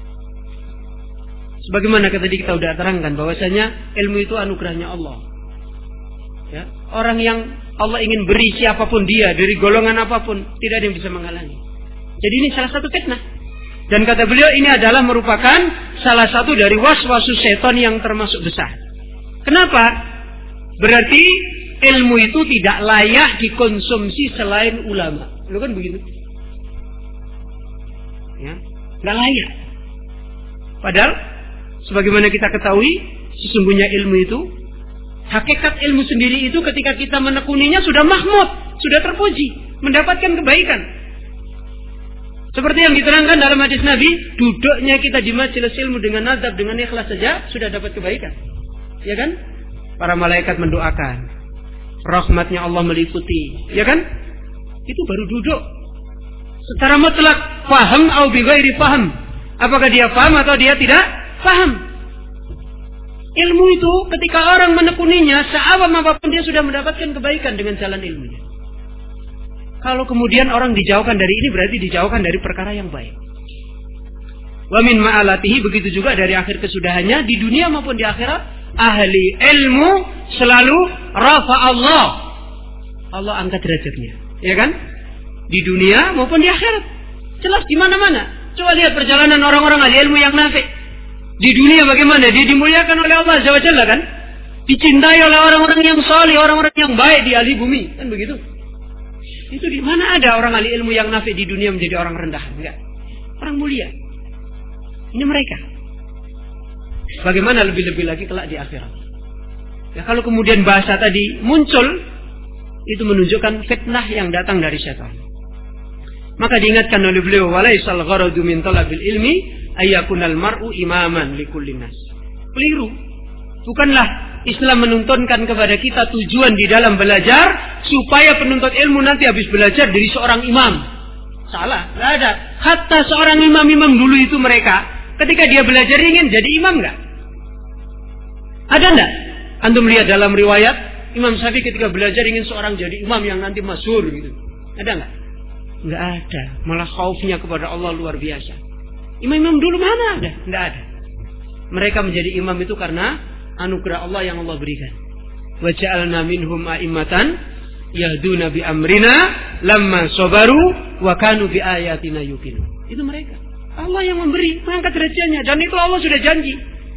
Sebagaimana tadi kita sudah terangkan bahwasanya ilmu itu anugerahnya Allah. Ya, orang yang Allah ingin beri siapapun dia, dari golongan apapun, tidak ada yang bisa menghalangi. Jadi ini salah satu fitnah. Dan kata beliau ini adalah merupakan salah satu dari waswasu setan yang termasuk besar. Kenapa? Berarti ilmu itu tidak layak dikonsumsi selain ulama. Lu kan begitu? Ya, nggak layak. Padahal, sebagaimana kita ketahui, sesungguhnya ilmu itu, hakikat ilmu sendiri itu ketika kita menekuninya sudah mahmud, sudah terpuji, mendapatkan kebaikan. Seperti yang diterangkan dalam hadis Nabi, duduknya kita di majelis ilmu dengan adab, dengan ikhlas saja sudah dapat kebaikan. Ya kan? Para malaikat mendoakan, rahmatnya Allah meliputi, ya kan? Itu baru duduk. Secara mutlak paham atau bi ghairi paham. Apakah dia paham atau dia tidak paham? Ilmu itu ketika orang menekuninya, seawam apapun dia sudah mendapatkan kebaikan dengan jalan ilmunya. Kalau kemudian orang dijauhkan dari ini, berarti dijauhkan dari perkara yang baik. Wa min ma'alatihi, begitu juga dari akhir kesudahannya di dunia maupun di akhirat, ahli ilmu selalu rafa Allah. Allah angkat derajatnya, ya kan? Di dunia maupun di akhirat. Jelas di mana-mana. Coba lihat perjalanan orang-orang ahli ilmu yang nafik. Di dunia bagaimana? Dia dimuliakan oleh Allah Azza wa Jalla, kan? Dicintai oleh orang-orang yang saleh, orang-orang yang baik di ahli bumi, kan begitu? Itu di mana ada orang ahli ilmu yang nafik di dunia menjadi orang rendah? Enggak. Orang mulia. Ini mereka. Bagaimana lebih-lebih lagi kelak di akhirat? Ya, kalau kemudian bahasa tadi muncul, itu menunjukkan fitnah yang datang dari syaitan. Maka diingatkan oleh beliau, walaisal gharadu min talabil ilmi ayyakunal mar'u imaman likulli nas. Keliru. Bukanlah Islam menuntunkan kepada kita tujuan di dalam belajar supaya penuntut ilmu nanti habis belajar dari seorang imam. Salah, tidak ada. Hatta seorang imam-imam dulu itu mereka, ketika dia belajar ingin jadi imam enggak? Ada enggak? Antum lihat dalam riwayat Imam Syafi'i ketika belajar ingin seorang jadi imam yang nanti masyhur gitu. Ada enggak? Enggak ada. Malah khaufnya kepada Allah luar biasa. Imam-imam dulu mana ada? Enggak ada. Mereka menjadi imam itu karena anugerah Allah yang Allah berikan. Wa ja'alna minhum a'immatan yahduna bi amrina lamma sabaru wa kanu bi ayatina yuqinun. Itu mereka. Allah yang memberi, mengangkat derajatnya, dan itu Allah sudah janji.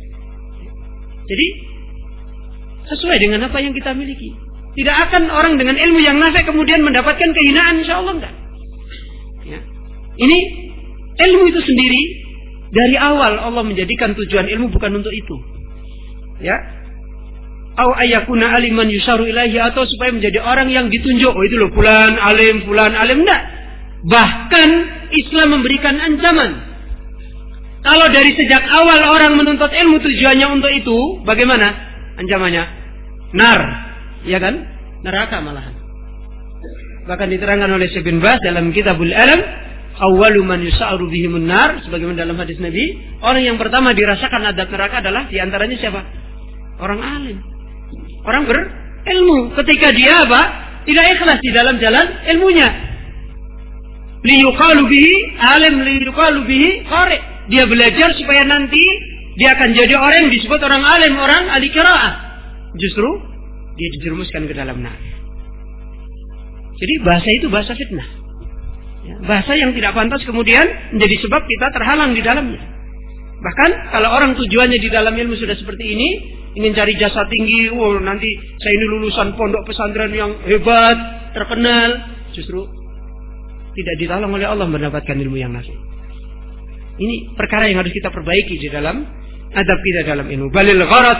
Jadi sesuai dengan apa yang kita miliki. Tidak akan orang dengan ilmu yang nafi kemudian mendapatkan kehinaan, insyaallah enggak. Ya. Ini ilmu itu sendiri dari awal Allah menjadikan tujuan ilmu bukan untuk itu. Ya, au ayakuna aliman yusaru ilaihi, atau supaya menjadi orang yang ditunjuk. Oh itu loh fulan alim, fulan alim, enggak. Bahkan Islam memberikan ancaman. Kalau dari sejak awal orang menuntut ilmu tujuannya untuk itu, bagaimana ancamannya? Nar, ya kan? Neraka malahan. Bahkan diterangkan oleh Syekh bin Baz dalam Kitabul Alam, awwalu man yusa'ru bihimun nar, sebagaimana dalam hadis Nabi, orang yang pertama dirasakan adab neraka adalah diantaranya siapa? Orang alim, orang berilmu. Ketika dia apa? Tidak ikhlas di dalam jalan ilmunya. Liyuqalu bihi alim, liyuqalu bihi qari. Dia belajar supaya nanti dia akan jadi orang yang disebut orang alim, orang ahli qiraah. Justru dia dijerumuskan ke dalam neraka. Jadi bahasa itu bahasa fitnah. Ya, bahasa yang tidak pantas kemudian menjadi sebab kita terhalang di dalamnya. Bahkan kalau orang tujuannya di dalam ilmu sudah seperti ini, ingin cari jasa tinggi, oh nanti saya ini lulusan pondok pesantren yang hebat, terkenal, justru tidak ditolong oleh Allah mendapatkan ilmu yang nafi. Ini perkara yang harus kita perbaiki di dalam adab kita dalam ilmu. Balil gharat,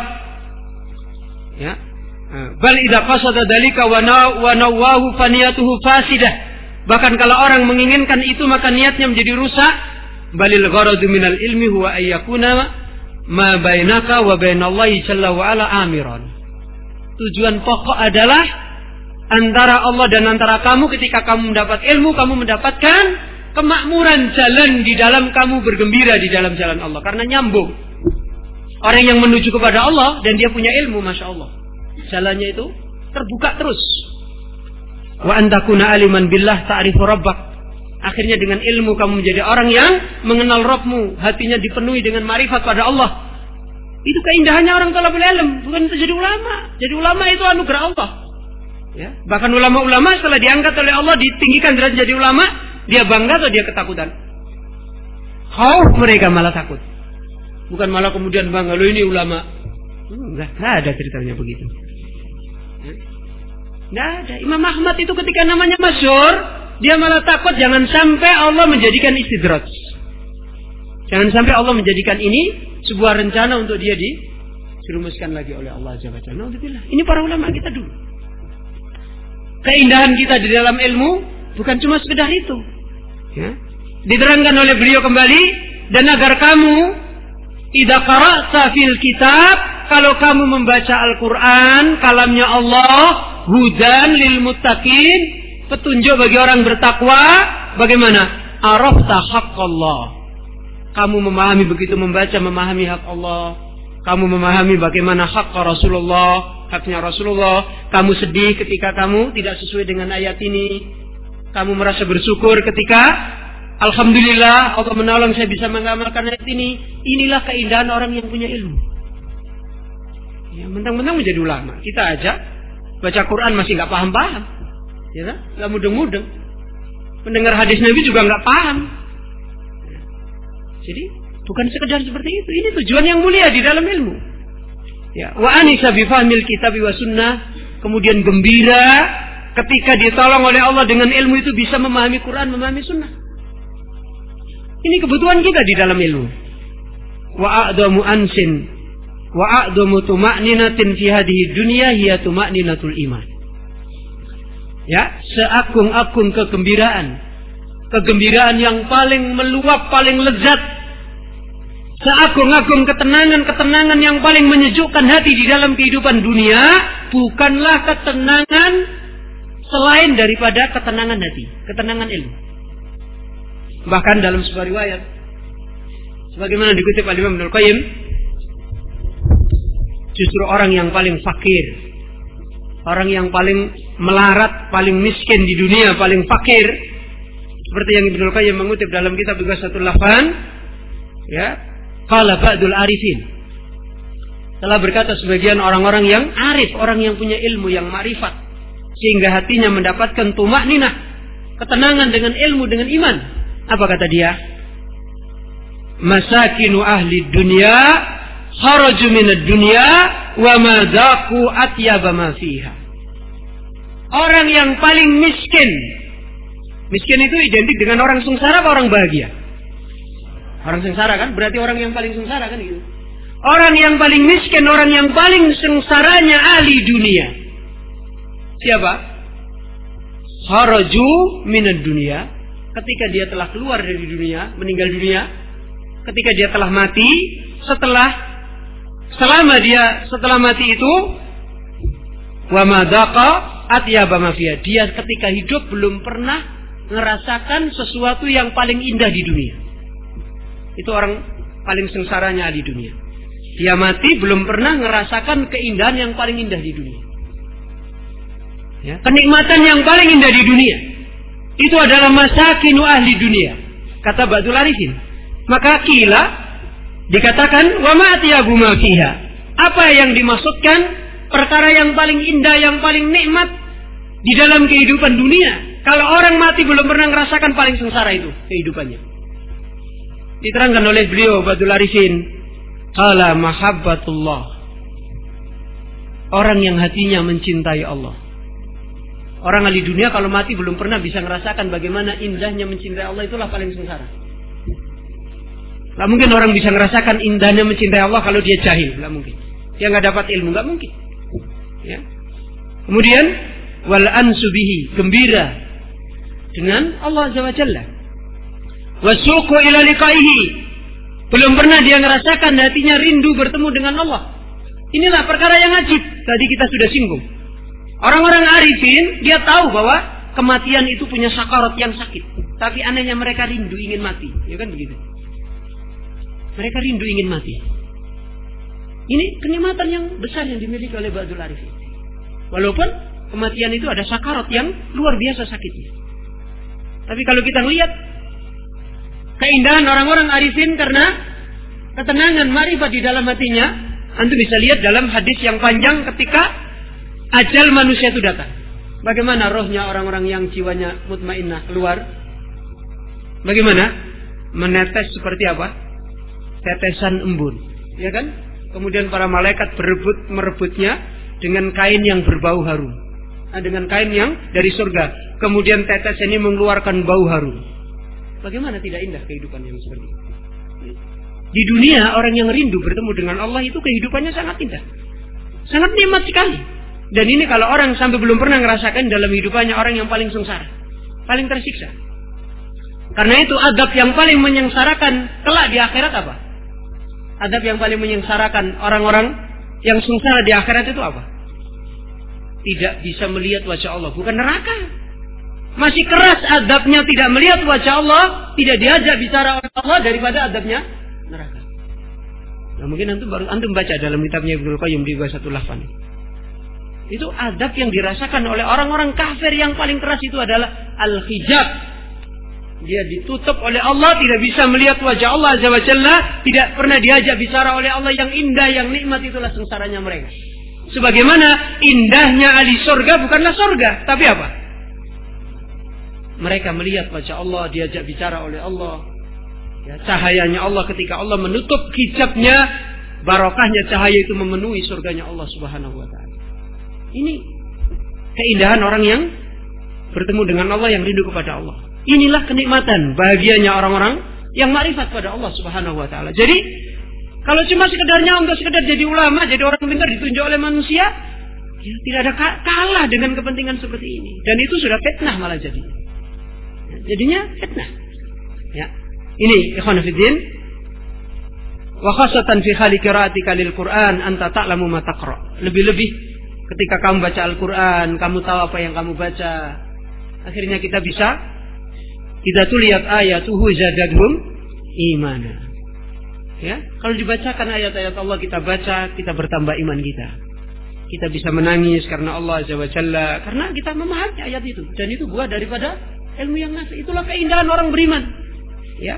ya, bal idza qasada dalika wa nawahu faniyatuhu fasidah. Bahkan kalau orang menginginkan itu maka niatnya menjadi rusak. Balil gharadu minal ilmi huwa ayyakuna ma bainaka wa bainallahi jalla wa ala amiran. Tujuan pokok adalah antara Allah dan antara kamu, ketika kamu mendapat ilmu, kamu mendapatkan kemakmuran jalan di dalam kamu bergembira di dalam jalan Allah, karena nyambung. Orang yang menuju kepada Allah dan dia punya ilmu, masya Allah, jalannya itu terbuka terus. Wa antakuna aliman billah ta'rifu rabbak. Akhirnya dengan ilmu kamu menjadi orang yang mengenal Rabbmu, hatinya dipenuhi dengan marifat pada Allah. Itu keindahannya orang talabul ilm, bukan itu jadi ulama. Jadi ulama itu anugerah Allah. Ya, bahkan ulama-ulama setelah diangkat oleh Allah, ditinggikan derajat jadi ulama, dia bangga atau dia ketakutan? Khauf, mereka malah takut. Bukan malah kemudian bangga, lo ini ulama. Enggak, enggak ada ceritanya begitu. Enggak ada. Imam Ahmad itu ketika namanya masyhur, dia malah takut jangan sampai Allah menjadikan istidraj. Jangan sampai Allah menjadikan ini sebuah rencana untuk dia dijerumuskan lagi oleh Allah Azza wa Jalla. Ini para ulama kita dulu. Keindahan kita di dalam ilmu bukan cuma sekedar itu. Ya. Diterangkan oleh beliau kembali, dan agar kamu idza qara'ta fil kitab, kalau kamu membaca Al-Qur'an, kalamnya Allah, hudan lil muttaqin, petunjuk bagi orang bertakwa, bagaimana? Arafta haqqallah. Kamu memahami, begitu membaca memahami hak Allah. Kamu memahami bagaimana hak Rasulullah, haknya Rasulullah. Kamu sedih ketika kamu tidak sesuai dengan ayat ini. Kamu merasa bersyukur ketika alhamdulillah Allah menolong saya bisa mengamalkan ayat ini. Inilah keindahan orang yang punya ilmu. Ya, mentang-mentang menjadi ulama, kita aja baca Quran masih nggak paham-paham, ya kan? Nggak mudeng-mudeng. Mendengar hadis Nabi juga nggak paham. Jadi bukan sekedar seperti itu. Ini tujuan yang mulia di dalam ilmu. Ya, wa anisa bi fahmil kitab wa sunnah. Kemudian gembira ketika ditolong oleh Allah dengan ilmu itu bisa memahami Quran, memahami sunnah. Ini kebutuhan kita di dalam ilmu. Wa a'damu ansin wa a'damu tuma'ninatin fi hadhihi dunya hiya tuma'ninatul iman. Ya, seagung-agung kegembiraan. Kegembiraan yang paling meluap, paling lezat. Seagung-agung ketenangan-ketenangan yang paling menyejukkan hati di dalam kehidupan dunia, bukanlah ketenangan selain daripada ketenangan hati, ketenangan ilmu. Bahkan dalam sebuah riwayat, sebagaimana dikutip oleh Imam Ibnu Qayyim, justru orang yang paling fakir, orang yang paling melarat, paling miskin di dunia, paling fakir, seperti yang Ibnu Qayyim mengutip dalam kitab Ighatsatul Lahfan, ya, qala ba'dul arifin, telah berkata sebagian orang-orang yang arif, orang yang punya ilmu, yang ma'rifat, sehingga hatinya mendapatkan tuma'ninah, ketenangan dengan ilmu, dengan iman. Apa kata dia? Masakinu ahli dunya kharaju minad dunya wa ma dzaqu atyaba ma fiha. Orang yang paling miskin. Miskin itu identik dengan orang sengsara atau orang bahagia? Orang sengsara kan? Berarti orang yang paling sengsara kan gitu. Orang yang paling miskin, orang yang paling sengsaranya ahli dunia. Siapa? Kharaju minad dunya. Ketika dia telah keluar dari dunia, meninggal dunia, ketika dia telah mati, setelah selama dia setelah mati itu, wa madzaqa atyaba ma fiha, dia ketika hidup belum pernah merasakan sesuatu yang paling indah di dunia. Itu orang paling sengsaranya di dunia. Dia mati belum pernah merasakan keindahan yang paling indah di dunia. Ya, kenikmatan yang paling indah di dunia. Itu adalah masakinu ahli dunia, kata ba'dul arifin. Maka kila dikatakan wa ma atyabu ma fiha. Apa yang dimaksudkan? Perkara yang paling indah, yang paling nikmat di dalam kehidupan dunia. Kalau orang mati belum pernah merasakan paling sengsara itu kehidupannya. Diterangkan oleh beliau ba'dul arifin, qala mahabbatullah. Orang yang hatinya mencintai Allah. Orang ahli dunia kalau mati belum pernah bisa merasakan bagaimana indahnya mencintai Allah, itulah paling sengsara. Gak mungkin orang bisa merasakan indahnya mencintai Allah kalau dia jahil, gak mungkin. Dia gak dapat ilmu, gak mungkin. Ya. Kemudian wal ansubihi, gembira dengan Allah Azza wa Jalla. Wasuqu ila liqaihi, belum pernah dia merasakan hatinya rindu bertemu dengan Allah. Inilah perkara yang ajib. Tadi kita sudah singgung. Orang-orang arifin, dia tahu bahwa kematian itu punya sakarat yang sakit. Tapi anehnya mereka rindu ingin mati. Ya kan begitu. Mereka rindu ingin mati. Ini kenikmatan yang besar yang dimiliki oleh ba'dul arifin. Walaupun kematian itu ada sakarat yang luar biasa sakitnya. Tapi kalau kita melihat keindahan orang-orang arifin karena ketenangan ma'rifat di dalam hatinya, antum bisa lihat dalam hadis yang panjang ketika ajal manusia itu datang. Bagaimana rohnya orang-orang yang jiwanya mutmainnah keluar? Bagaimana? Menetes seperti apa? Tetesan embun. Ya kan? Kemudian para malaikat berebut merebutnya dengan kain yang berbau harum. Nah, dengan kain yang dari surga. Kemudian tetes ini mengeluarkan bau harum. Bagaimana tidak indah kehidupan yang seperti itu? Di dunia orang yang rindu bertemu dengan Allah itu kehidupannya sangat indah. Sangat nikmat sekali. Dan ini kalau orang sampai belum pernah ngerasakan dalam hidupannya, orang yang paling sengsara, paling tersiksa. Karena itu adab yang paling menyengsarakan kelak di akhirat apa? Adab yang paling menyengsarakan orang-orang yang sengsara di akhirat itu apa? Tidak bisa melihat wajah Allah, bukan neraka. Masih keras adabnya tidak melihat wajah Allah, tidak diajak bicara oleh Allah daripada adabnya neraka. Nah, mungkin antum baru antum baca dalam kitabnya Ibnu Qayyim di dua satu delapan. Itu adab yang dirasakan oleh orang-orang kafir yang paling keras itu adalah al-hijab. Dia ditutup oleh Allah, tidak bisa melihat wajah Allah Azza wa Jalla, tidak pernah diajak bicara oleh Allah yang indah, yang nikmat, itulah sengsaranya mereka. Sebagaimana indahnya ahli surga bukanlah surga, tapi apa? Mereka melihat wajah Allah, diajak bicara oleh Allah. Ya, cahayanya Allah ketika Allah menutup hijabnya, barokahnya cahaya itu memenuhi surganya Allah Subhanahu wa taala. Ini keindahan orang yang bertemu dengan Allah, yang rindu kepada Allah. Inilah kenikmatan, bahagianya orang-orang yang makrifat pada Allah Subhanahu wa taala. Jadi, kalau cuma sekedarnya untuk sekedar jadi ulama, jadi orang pintar ditunjuk oleh manusia, ya, tidak ada kalah dengan kepentingan seperti ini. Dan itu sudah fitnah malah jadinya. Ya, jadinya fitnah. Ya. Ini ikhwan fillah, wa khasatan fi hali qiraatika lil Qur'an anta ta'lamu ma taqra. Lebih-lebih ketika kamu baca Al-Qur'an, kamu tahu apa yang kamu baca. Akhirnya kita bisa kita tuh lihat ayatuhu zadadhum imana. Ya, kalau dibacakan ayat-ayat Allah kita baca, kita bertambah iman kita. Kita bisa menangis karena Allah Azza wa Jalla, karena kita memahami ayat itu, dan itu buah daripada ilmu yang nafi. Itulah keindahan orang beriman. Ya.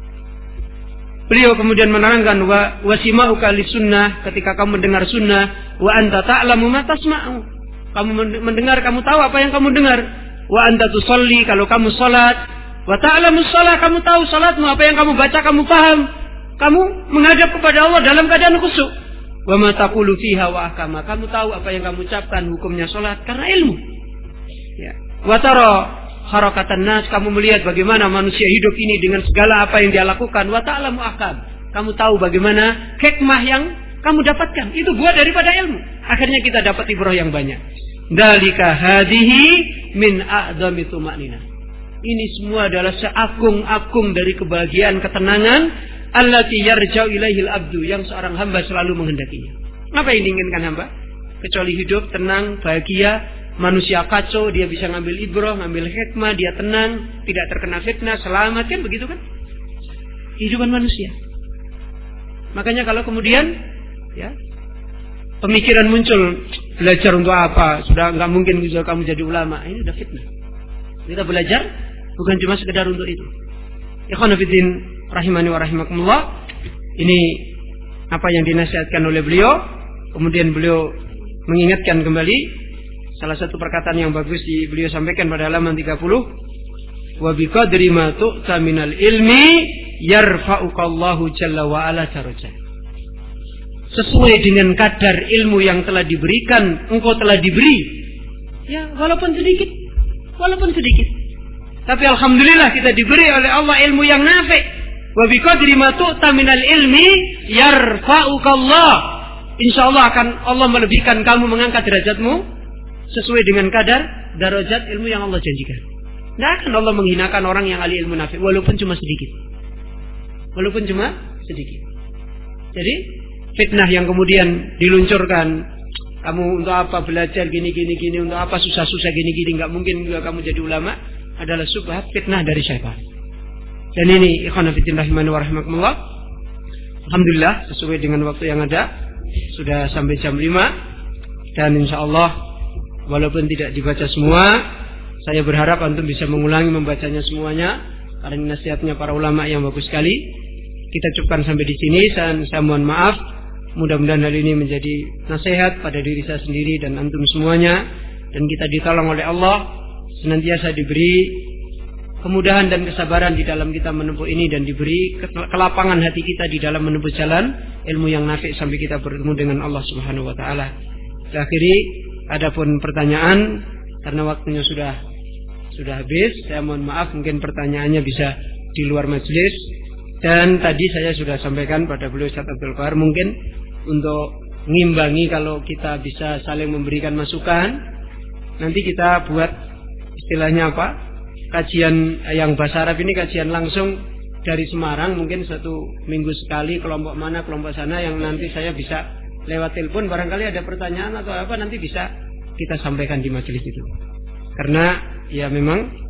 Beliau kemudian menerangkan wa wasima'uka lisunnah, ketika kamu mendengar sunnah, wa anta ta'lamu ma tasma'u. Kamu mendengar, kamu tahu apa yang kamu dengar. Wa anta tusalli, kalau kamu salat, wa ta'lamu shalah, kamu tahu salatmu, apa yang kamu baca kamu paham. Kamu menghadap kepada Allah dalam keadaan khusyuk. Wa ma taqulu fiha wa ahkama, kamu tahu apa yang kamu ucapkan hukumnya salat karena ilmu. Ya. Wa tara harakatan nas, kamu melihat bagaimana manusia hidup ini dengan segala apa yang dia lakukan. Wa ta'lamu ahkam, kamu tahu bagaimana hikmah yang kamu dapatkan. Itu buah daripada ilmu. Akhirnya kita dapat ibrah yang banyak. Dalika hadihi min a'zami tumanina. Ini semua adalah seagung-agung dari kebahagiaan, ketenangan allati yarja'u ilaihil abdu, yang seorang hamba selalu menghendakinya. Apa yang diinginkan hamba? Kecuali hidup tenang, bahagia. Manusia kacau, dia bisa ngambil ibrah, ngambil hikmah, dia tenang, tidak terkena fitnah, selamat, kan begitu kan? Kehidupan manusia. Makanya kalau kemudian ya, pemikiran muncul, belajar untuk apa? Sudah nggak mungkin bisa kamu jadi ulama. Ini udah fitnah. Kita belajar bukan cuma sekedar untuk itu. Ikhwan fillah rahimani wa rahimakumullah. Ini apa yang dinasihatkan oleh beliau. Kemudian beliau mengingatkan kembali salah satu perkataan yang bagus di beliau sampaikan pada halaman tiga puluh. Wa biqadri ma tu'ta minal ilmi yarfa'ukallahu jalla wa ala darajat. Sesuai dengan kadar ilmu yang telah diberikan, engkau telah diberi. Ya, walaupun sedikit. Walaupun sedikit. Tapi alhamdulillah kita diberi oleh Allah ilmu yang nafi'. Wa biqadri ma tu'ta minal ilmi yarfa'ukallah. Insyaallah akan Allah melebihkan kamu, mengangkat derajatmu sesuai dengan kadar darajat ilmu yang Allah janjikan. Tidak akan Allah menghinakan orang yang ahli ilmu nafi, walaupun cuma sedikit. Walaupun cuma sedikit. Jadi fitnah yang kemudian diluncurkan, kamu untuk apa belajar gini gini gini, untuk apa susah-susah gini gini, nggak mungkin juga kamu jadi ulama, adalah subhat, fitnah dari syaitan. Dan ini ikhwan fillah rahimani wa rahimakumullah. Alhamdulillah sesuai dengan waktu yang ada, sudah sampai jam lima, dan insyaallah walaupun tidak dibaca semua, saya berharap antum bisa mengulangi membacanya semuanya, karena nasihatnya para ulama yang bagus sekali. Kita cukupkan sampai di sini, dan saya mohon maaf. Mudah-mudahan hal ini menjadi nasihat pada diri saya sendiri dan antum semuanya, dan kita ditolong oleh Allah, senantiasa diberi kemudahan dan kesabaran di dalam kita menempuh ini, dan diberi kelapangan hati kita di dalam menempuh jalan ilmu yang nafi' sampai kita bertemu dengan Allah Subhanahu wa taala. Akhiri, adapun pertanyaan, karena waktunya sudah sudah habis, saya mohon maaf, mungkin pertanyaannya bisa di luar majelis. Dan tadi saya sudah sampaikan pada beliau Ustaz Abdul Qahar, mungkin untuk ngimbangi kalau kita bisa saling memberikan masukan, nanti kita buat istilahnya apa? kajian yang bahasa Arab ini kajian langsung dari Semarang, mungkin satu minggu sekali, kelompok mana, kelompok sana, yang nanti saya bisa lewat telepon, barangkali ada pertanyaan atau apa nanti bisa kita sampaikan di majelis itu. Karena ya memang